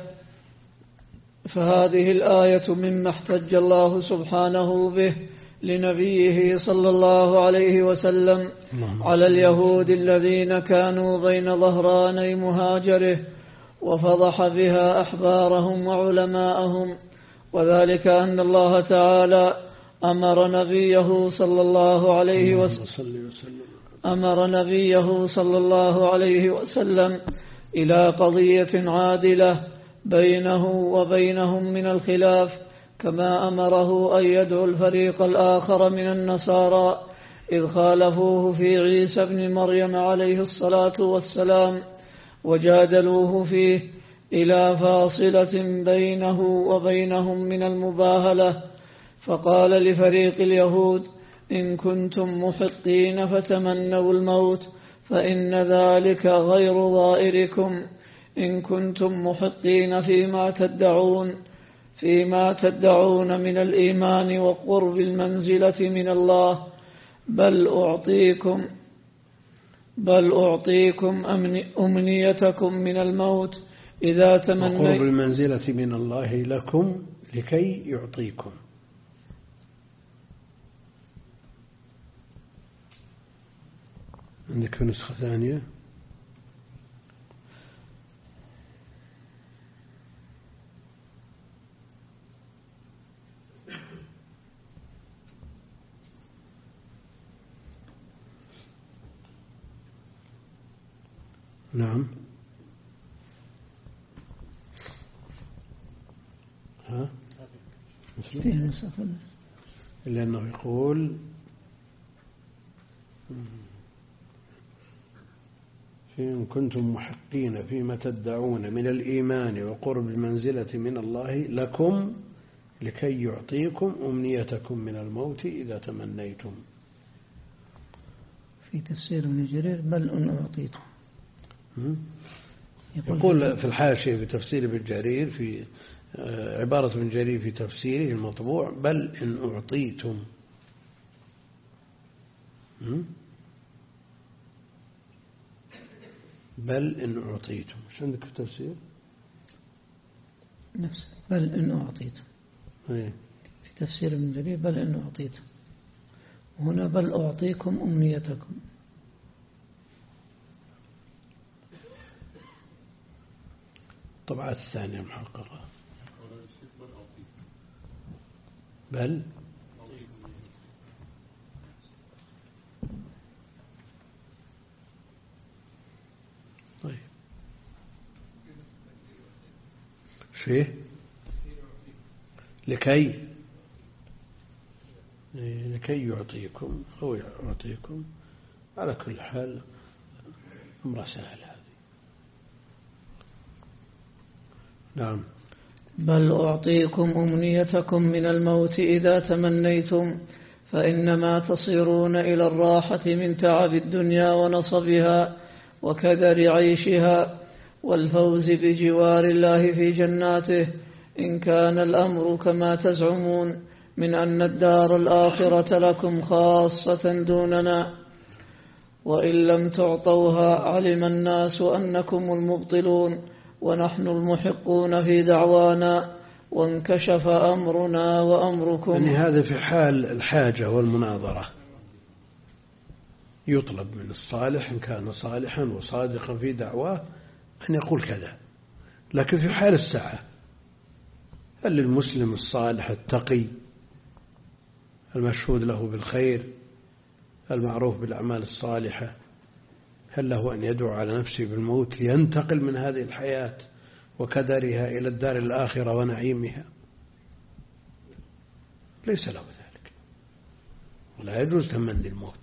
Speaker 2: فهذه الآية مما احتج الله سبحانه به لنبيه صلى الله عليه وسلم على اليهود الذين كانوا بين ظهراني مهاجره وفضح بها أحبارهم وعلماءهم، وذلك أن الله تعالى أمر نبيه صلى الله عليه وسلم أمر نبيه صلى الله عليه وسلم إلى قضية عادلة بينه وبينهم من الخلاف، كما أمره أن يدعو الفريق الآخر من النصارى إذ خالفوه في عيسى ابن مريم عليه الصلاة والسلام وجادلوه فيه إلى فاصلة بينه وبينهم من المباهلة، فقال لفريق اليهود: إن كنتم محقين فتمنوا الموت فإن ذلك غير ضائركم، إن كنتم محقين فيما تدعون فيما تدعون من الإيمان وقرب المنزلة من الله، بل أعطيكم بل أعطيكم أمنيتكم من الموت إذا تمنيتم.
Speaker 1: وقرب المنزلة من الله لكم لكي يعطيكم. عندك نسخة ثانية؟ نعم. ها؟ لأنه يقول إن كنتم محقين فيما تدعون من الإيمان وقرب المنزلة من الله لكم لكي يعطيكم أمنيتكم من الموت إذا تمنيتم.
Speaker 2: في تفسير ابن جرير بل أن أعطيتم.
Speaker 1: يقول في الحاشية في تفسير ابن جرير في عبارة ابن جرير في تفسيره المطبوع بل إن أعطيتم. بل إن أعطيتم. شو عندك في التفسير؟
Speaker 2: نفس بل إن أعطيتم.
Speaker 1: ايه.
Speaker 2: في تفسير ابن جرير بل إن أعطيتم، هنا بل أعطيكم أمنيتكم.
Speaker 1: طبعات الثانية محققة. بل طيب شيء لكي لكي يعطيكم أو يعطيكم. على كل حال أمر سهل هذه. نعم.
Speaker 2: بل أعطيكم أمنيتكم من الموت إذا تمنيتم، فإنما تصيرون إلى الراحة من تعب الدنيا ونصبها وكدر عيشها والفوز بجوار الله في جناته، إن كان الأمر كما تزعمون من أن الدار الآخرة لكم خاصة دوننا، وإن لم تعطوها علم الناس أنكم المبطلون ونحن المحقون في دعوانا، وانكشف أمرنا وأمركم.
Speaker 1: يعني هذا في حال الحاجة والمناظرة يطلب من الصالح إن كان صالحا وصادقا في دعواه أن يقول كذا، لكن في حال الساعة هل للمسلم الصالح التقي المشهود له بالخير المعروف بالأعمال الصالحة هل له أن يدعو على نفسه بالموت لينتقل من هذه الحياة وكدرها إلى الدار الآخرة ونعيمها؟ ليس له ذلك، ولا يجوز تمني الموت.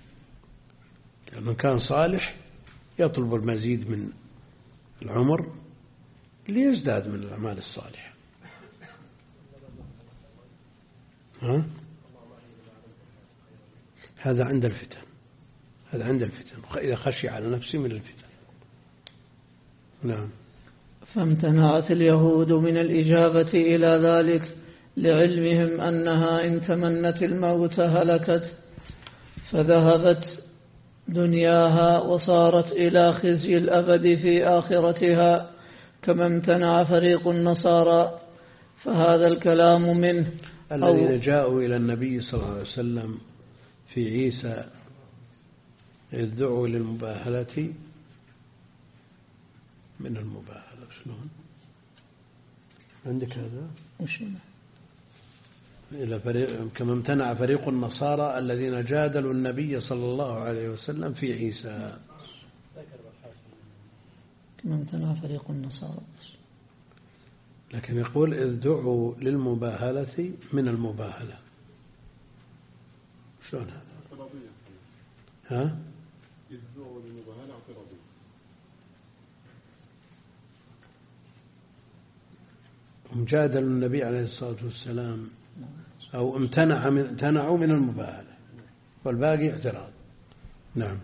Speaker 1: من كان صالح يطلب المزيد من العمر ليزداد من الأعمال الصالحة. ها؟ هذا عند الفتن، هذا عند الفتن إذا خشي على نفسه من الفتن. نعم.
Speaker 2: فامتنعت اليهود من الإجابة إلى ذلك لعلمهم أنها إن تمنت الموت هلكت، فذهبت دنياها وصارت إلى خزي الأبد في آخرتها، كما امتنع فريق النصارى. فهذا الكلام منه
Speaker 1: الذين جاءوا إلى النبي صلى الله عليه وسلم في عيسى يدعوا للمباهلة من المباهلة. شلون عندك هذا؟ إلى فريق كما امتنع فريق النصارى الذين جادلوا النبي صلى الله عليه وسلم في عيسى.
Speaker 2: كما امتنع فريق النصارى،
Speaker 1: لكن يقول إذ دعوا للمباهلة من المباهلة. شلون هذا؟ ها؟ إذ دعوا للمباهلة اعتراضية. هم جادلوا النبي عليه الصلاة والسلام أو امتنع من امتنعوا من المباهلة والباقي اعتراض. نعم.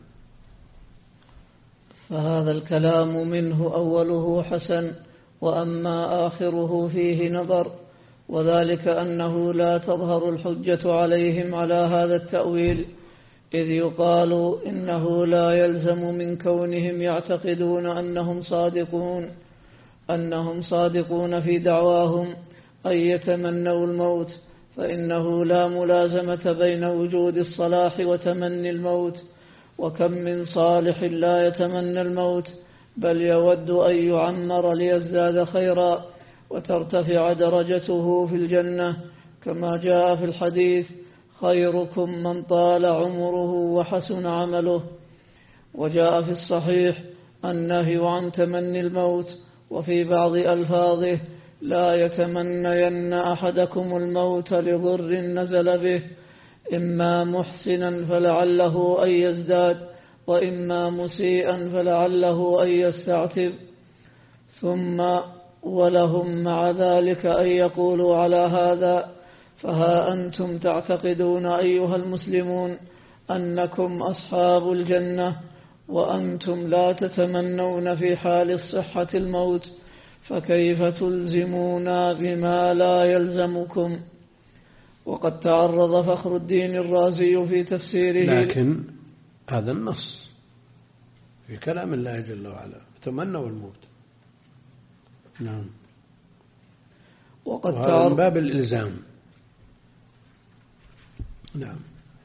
Speaker 2: فهذا الكلام منه أوله حسن وأما آخره فيه نظر، وذلك أنه لا تظهر الحجة عليهم على هذا التأويل، إذ يقال إنه لا يلزم من كونهم يعتقدون أنهم صادقون أنهم صادقون في دعواهم أن يتمنوا الموت، فإنه لا ملازمة بين وجود الصلاح وتمني الموت، وكم من صالح لا يتمنى الموت بل يود أن يعمر ليزداد خيرا وترتفع درجته في الجنة، كما جاء في الحديث: خيركم من طال عمره وحسن عمله. وجاء في الصحيح النهي عن تمني الموت، وفي بعض ألفاظه: لا يتمنين أحدكم الموت لضر نزل به، إما محسنا فلعله أن يزداد، وإما مسيئا فلعله أن يستعتب. ثم ولهم مع ذلك أن يقولوا على هذا: فها أنتم تعتقدون أيها المسلمون أنكم أصحاب الجنة، وأنتم لا تتمنون في حال الصحة الموت، فكيف تلزمون بما لا يلزمكم؟ وقد تعرض فخر الدين الرازي في تفسيره،
Speaker 1: لكن هذا النص في كلام الله جل وعلا: تمنوا الموت. نعم.
Speaker 2: وقد
Speaker 1: تعرض من باب الإلزام. نعم.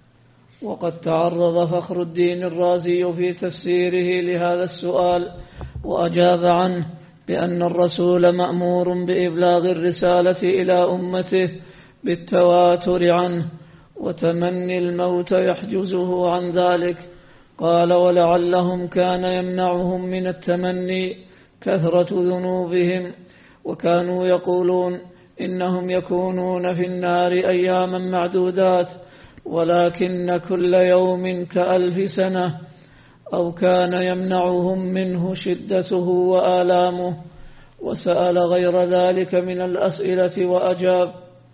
Speaker 2: وقد تعرض فخر الدين الرازي في تفسيره لهذا السؤال وأجاب عنه بأن الرسول مأمور بإبلاغ الرسالة إلى أمته بالتواتر عنه، وتمني الموت يحجزه عن ذلك. قال: ولعلهم كان يمنعهم من التمني كثرة ذنوبهم، وكانوا يقولون إنهم يكونون في النار أياما معدودات، ولكن كل يوم كألف سنة، أو كان يمنعهم منه شدته وآلامه. وسأل غير ذلك من الأسئلة وأجاب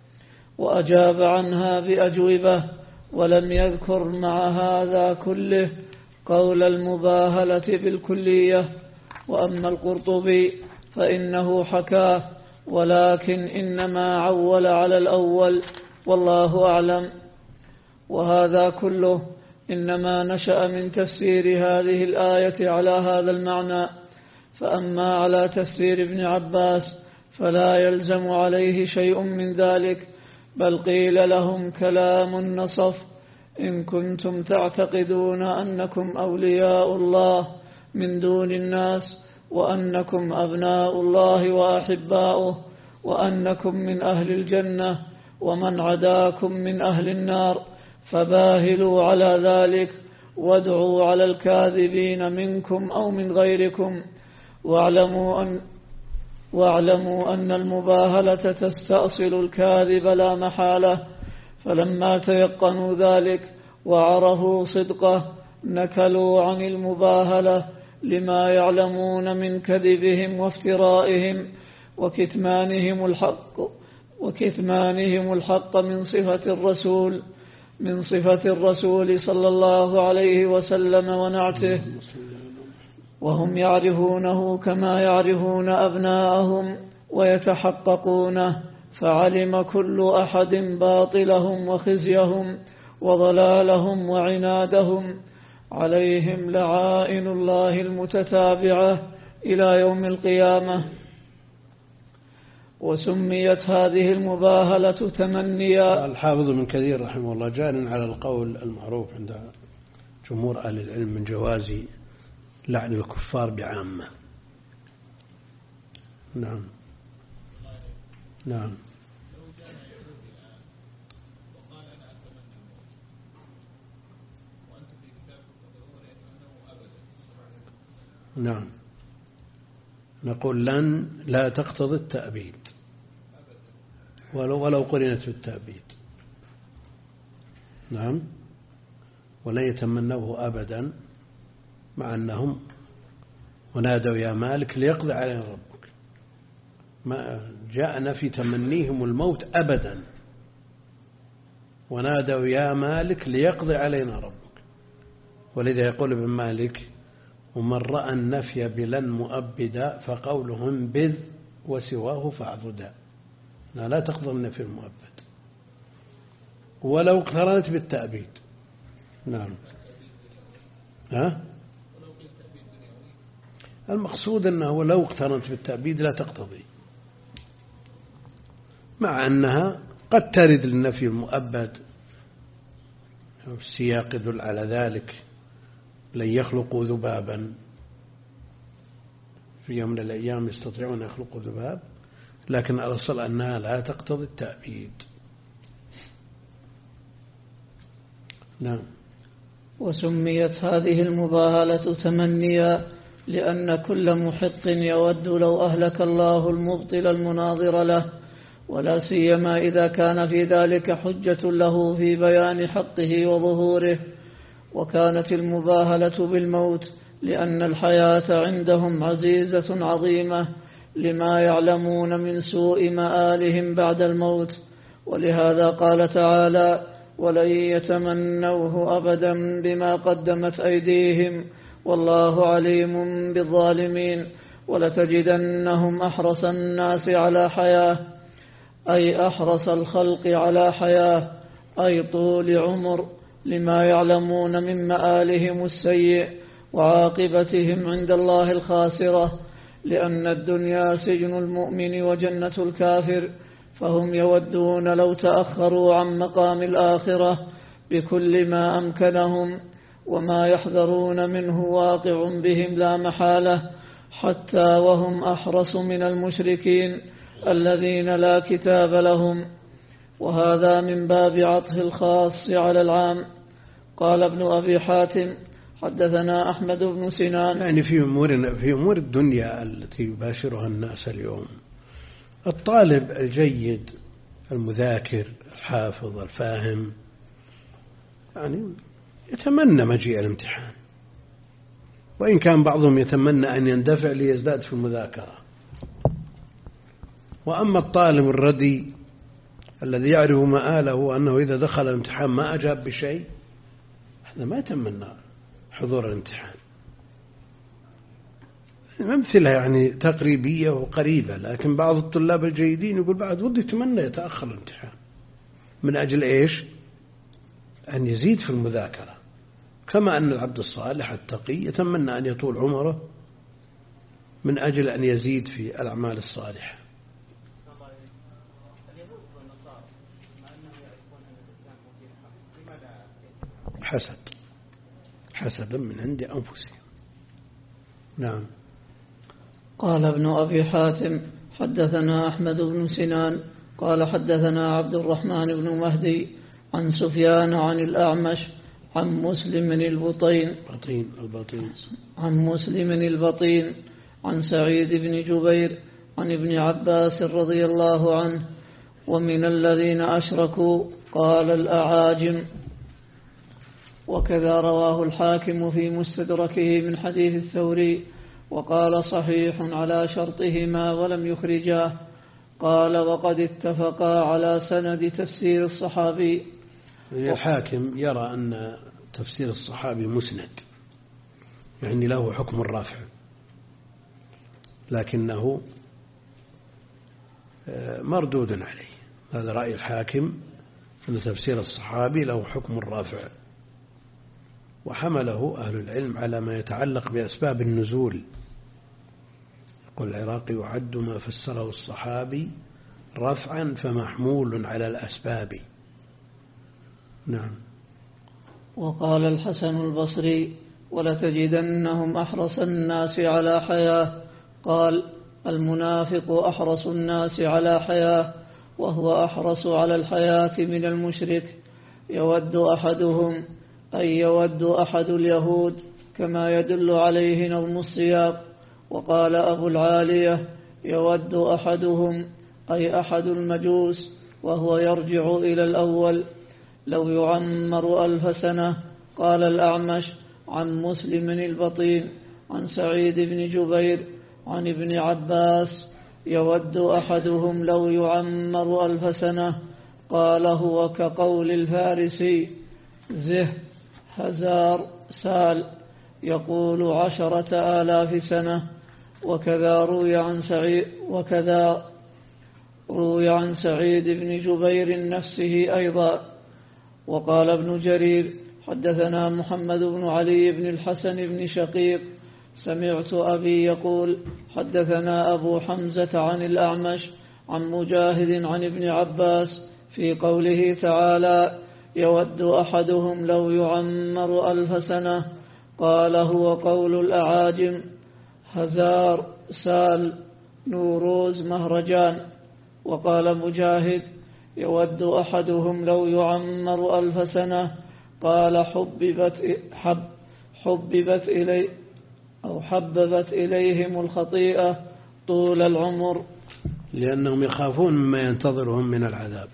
Speaker 2: وأجاب عنها بأجوبة، ولم يذكر مع هذا كله قول المباهلة بالكلية. وأما القرطبي فإنه حكاه، ولكن إنما عول على الأول، والله أعلم. وهذا كله إنما نشأ من تفسير هذه الآية على هذا المعنى. فأما على تفسير ابن عباس فلا يلزم عليه شيء من ذلك، بل قيل لهم كلام نصف: إن كنتم تعتقدون أنكم أولياء الله من دون الناس، وأنكم أبناء الله وأحباؤه، وأنكم من أهل الجنة، ومن عداكم من أهل النار، فباهلوا على ذلك، وادعوا على الكاذبين منكم أو من غيركم، واعلموا أن واعلموا أن المباهلة تستأصل الكاذب لا محالة. فلما تيقنوا ذلك وعرفوا صدقه نكلوا عن المباهلة لما يعلمون من كذبهم وافترائهم وكتمانهم الحق وكتمانهم الحق من صفة الرسول من صفة الرسول صلى الله عليه وسلم ونعته، وهم يعرفونه كما يعرفون أبناءهم ويتحققونه، فعلم كل أحد باطلهم وخزيهم وضلالهم وعنادهم. عليهم لعائن الله المتتابعة إلى يوم القيامة. وسميت هذه المباهلة تمنيا.
Speaker 1: الحافظ ابن كثير رحمه الله جار على القول المعروف عند جمهور أهل العلم من جواز لعن الكفار بعامة، نعم نعم نعم نقول لن لا تقتضي التأبيد ولو, ولو قرنت بالتأبيد. نعم ولن يتمنوه أبدا مع أنهم ونادوا يا مالك ليقضي علينا ربك، ما جاءنا في تمنيهم الموت أبدا، ونادوا يا مالك ليقضي علينا ربك. ولذا يقول ابن مالك ومن رأى النفي بلن مؤبدا فقولهم بذ وسواه فاعبدا. لا تقضي النفي المؤبد ولو اقترنت بالتأبيد. نعم ها المقصود أنه لو اقترنت بالتأبيد لا تقتضي، مع أنها قد ترد للنفي المؤبد السياق يدل على ذلك، لن يخلقوا ذبابا في يوم من الأيام يستطيعون أن يخلقوا ذباب، لكن الأصل أنها لا تقتضي التأبيد. نعم.
Speaker 2: وسميت هذه المباهلة تمنيا لأن كل محق يود لو أهلك الله المبطل المناظر له، ولا سيما إذا كان في ذلك حجة له في بيان حقه وظهوره. وكانت المباهلة بالموت لأن الحياة عندهم عزيزة عظيمة لما يعلمون من سوء مآلهم بعد الموت، ولهذا قال تعالى ولن يتمنوه أبدا بما قدمت أيديهم والله عليم بالظالمين. ولتجدنهم أحرص الناس على حياة، أي أحرص الخلق على حياة، أي طول عمر، لما يعلمون من مآلهم السيء وعاقبتهم عند الله الخاسرة، لأن الدنيا سجن المؤمن وجنة الكافر، فهم يودون لو تأخروا عن مقام الآخرة بكل ما أمكنهم، وما يحذرون منه واقع بهم لا محالة، حتى وهم أحرص من المشركين الذين لا كتاب لهم. وهذا من باب عطف الخاص على العام. قال ابن أبي حاتم حدثنا أحمد بن سنان.
Speaker 1: يعني في أمور في أمور الدنيا التي يباشرها الناس اليوم، الطالب الجيد المذاكر الحافظ الفاهم يعني يتمنى مجيء الامتحان، وإن كان بعضهم يتمنى أن يندفع ليزداد في المذاكرة. وأما الطالب الردي الذي يعرف مآله أنه إذا دخل الامتحان ما أجاب بشيء، هذا ما يتمنى حضور الامتحان. أمثلة يعني تقريبية وقريبة، لكن بعض الطلاب الجيدين يقول بعد ودي يتمنى يتأخر الامتحان من أجل إيش؟ أن يزيد في المذاكرة، كما أن العبد الصالح التقي يتمنى أن يطول عمره من أجل أن يزيد في الأعمال الصالحة. حسد حسدا من عند أنفسهم. نعم.
Speaker 2: قال ابن أبي حاتم حدثنا أحمد بن سنان قال حدثنا عبد الرحمن بن مهدي عن سفيان عن الأعمش عن مسلم البطين
Speaker 1: بطين البطين
Speaker 2: عن مسلم البطين عن سعيد بن جبير عن ابن عباس رضي الله عنه ومن الذين أشركوا قال الأعاجم. وكذا رواه الحاكم في مستدركه من حديث الثوري وقال صحيح على شرطهما ولم يخرجاه. قال وقد اتفقا على سند تفسير الصحابي.
Speaker 1: الحاكم يرى أن تفسير الصحابي مسند، يعني له حكم الرافع، لكنه مردود عليه. هذا رأي الحاكم أن تفسير الصحابي له حكم الرافع، وحمله أهل العلم على ما يتعلق بأسباب النزول. يقول العراقي يعد ما فسره الصحابي رفعا فمحمول على الأسباب. نعم.
Speaker 2: وقال الحسن البصري ولتجدنهم أحرص الناس على حياة. قال المنافق أحرص الناس على حياة وهو أحرص على الحياة من المشرك. يود أحدهم أي يود أحد اليهود كما يدل عليه نظم السياق. وقال أبو العالية يود أحدهم أي أحد المجوس وهو يرجع إلى الأول لو يعمر ألف سنة. قال الأعمش عن مسلم البطين عن سعيد بن جبير عن ابن عباس يود أحدهم لو يعمر ألف سنة. قال هو كقول الفارسي زه هزار سال يقول عشرة آلاف سنة. وكذا روي عن سعيد وكذا روي عن سعيد بن جبير نفسه أيضا. وقال ابن جرير حدثنا محمد بن علي بن الحسن بن شقيق سمعت أبي يقول حدثنا أبو حمزة عن الأعمش عن مجاهد عن ابن عباس في قوله تعالى يود أحدهم لو يعمر ألف سنة. قال هو قول الأعاجم هزار سال نوروز مهرجان. وقال مجاهد يود أحدهم لو يعمر ألف سنة. قال حببت, حب حببت إلي أو حببت إليهم الخطيئة طول العمر
Speaker 1: لأنهم يخافون مما ينتظرهم من العذاب.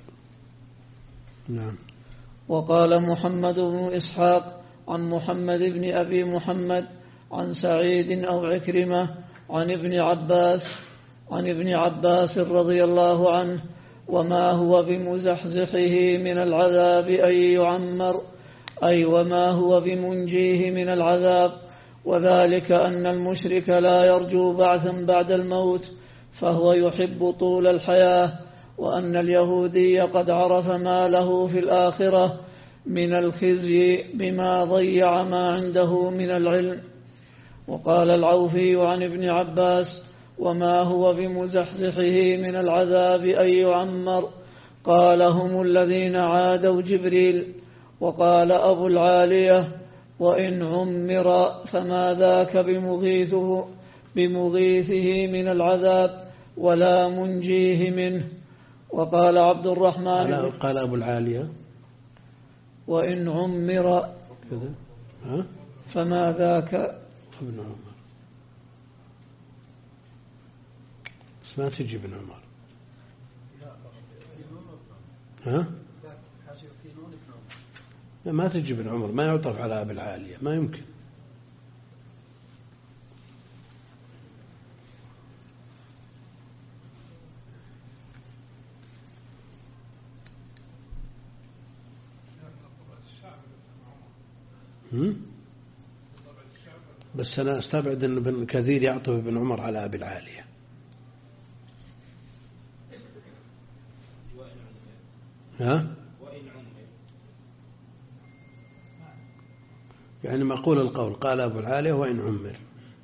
Speaker 1: نعم.
Speaker 2: وقال محمد بن إسحاق عن محمد بن أبي محمد عن سعيد أو عكرمة عن ابن عباس عن ابن عباس رضي الله عنه وما هو بمزحزحه من العذاب أن يعمر أي وما هو بمنجيه من العذاب. وذلك أن المشرك لا يرجو بعثا بعد الموت فهو يحب طول الحياة. وأن اليهودي قد عرف ما له في الآخرة من الخزي بما ضيع ما عنده من العلم. وقال العوفي عن ابن عباس وما هو بمزحزحه من العذاب أن يعمر قال هم الذين عادوا جبريل. وقال أبو العالية وإن عمر فما ذاك بمغيثه بمغيثه من العذاب ولا منجيه منه. وقال عبد الرحمن
Speaker 1: قال أبو العالية
Speaker 2: وإن عمر فما ذاك
Speaker 1: ابن عمر ما تجي ابن عمر ها ما تجي ابن عمر ما يعطف على أبي العالية ما يمكن. بس أنا أستبعد أن ابن كثير يعطف ابن عمر على أبي العالية. ها؟ يعني مقول القول قال أبو العالية وإن عمر.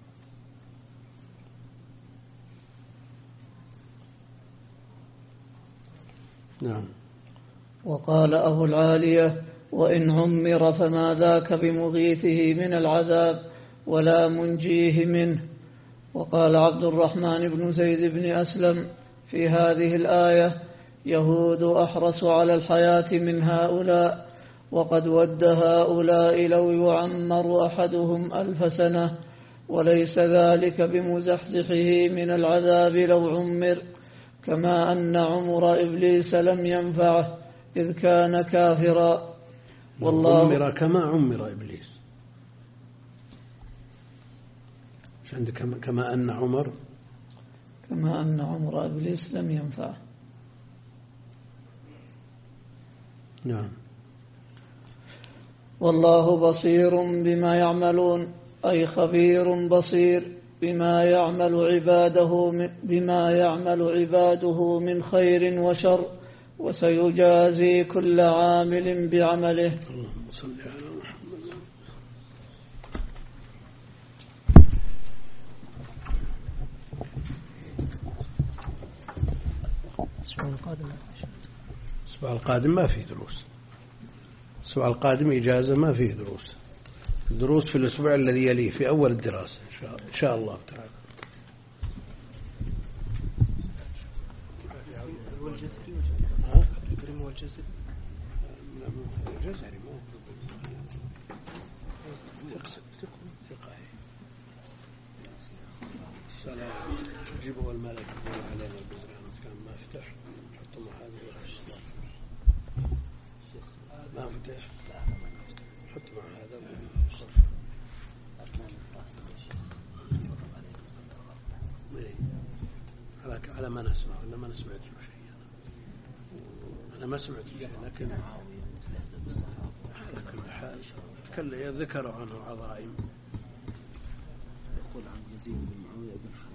Speaker 1: نعم.
Speaker 2: وقال أبو العالية وإن عمر فما ذاك بمغيثه من العذاب ولا منجيه منه. وقال عبد الرحمن بن زيد بن أسلم في هذه الآية يهود أحرص على الحياة من هؤلاء وقد ود هؤلاء لو يعمر أحدهم ألف سنة وليس ذلك بمزحزحه من العذاب لو عمر كما أن عمر إبليس لم ينفعه إذ كان كافرا.
Speaker 1: والله عمر كما عمر إبليس مش عندك كما أن عمر
Speaker 2: كما أن عمر إبليس لم ينفعه.
Speaker 1: نعم.
Speaker 2: والله بصير بما يعملون أي خبير بصير بما يعمل عباده من بما يعمل عباده من خير وشر وسيجازي كل عامل بعمله.
Speaker 1: اللهم صل على محمد.
Speaker 2: الأسبوع القادم
Speaker 1: الأسبوع القادم ما فيه دروس. الأسبوع القادم إجازة ما فيه دروس. الدروس في الأسبوع الذي يليه في أول الدراسة إن شاء الله تعالى.
Speaker 3: الجزري؟
Speaker 1: الجزري ما هو ثقة ثقة سلام جيبوا الملك يقول علينا البزران كان ما فتح حطوا مع هذا ما فتح حطوا مع هذا على على ما نسمع ولا ما نسمعت له شيء أنا ما سمعت شيء لكن على كل حال ذكروا عنه عظائم
Speaker 3: يقول عن يزيد بن معاوية بن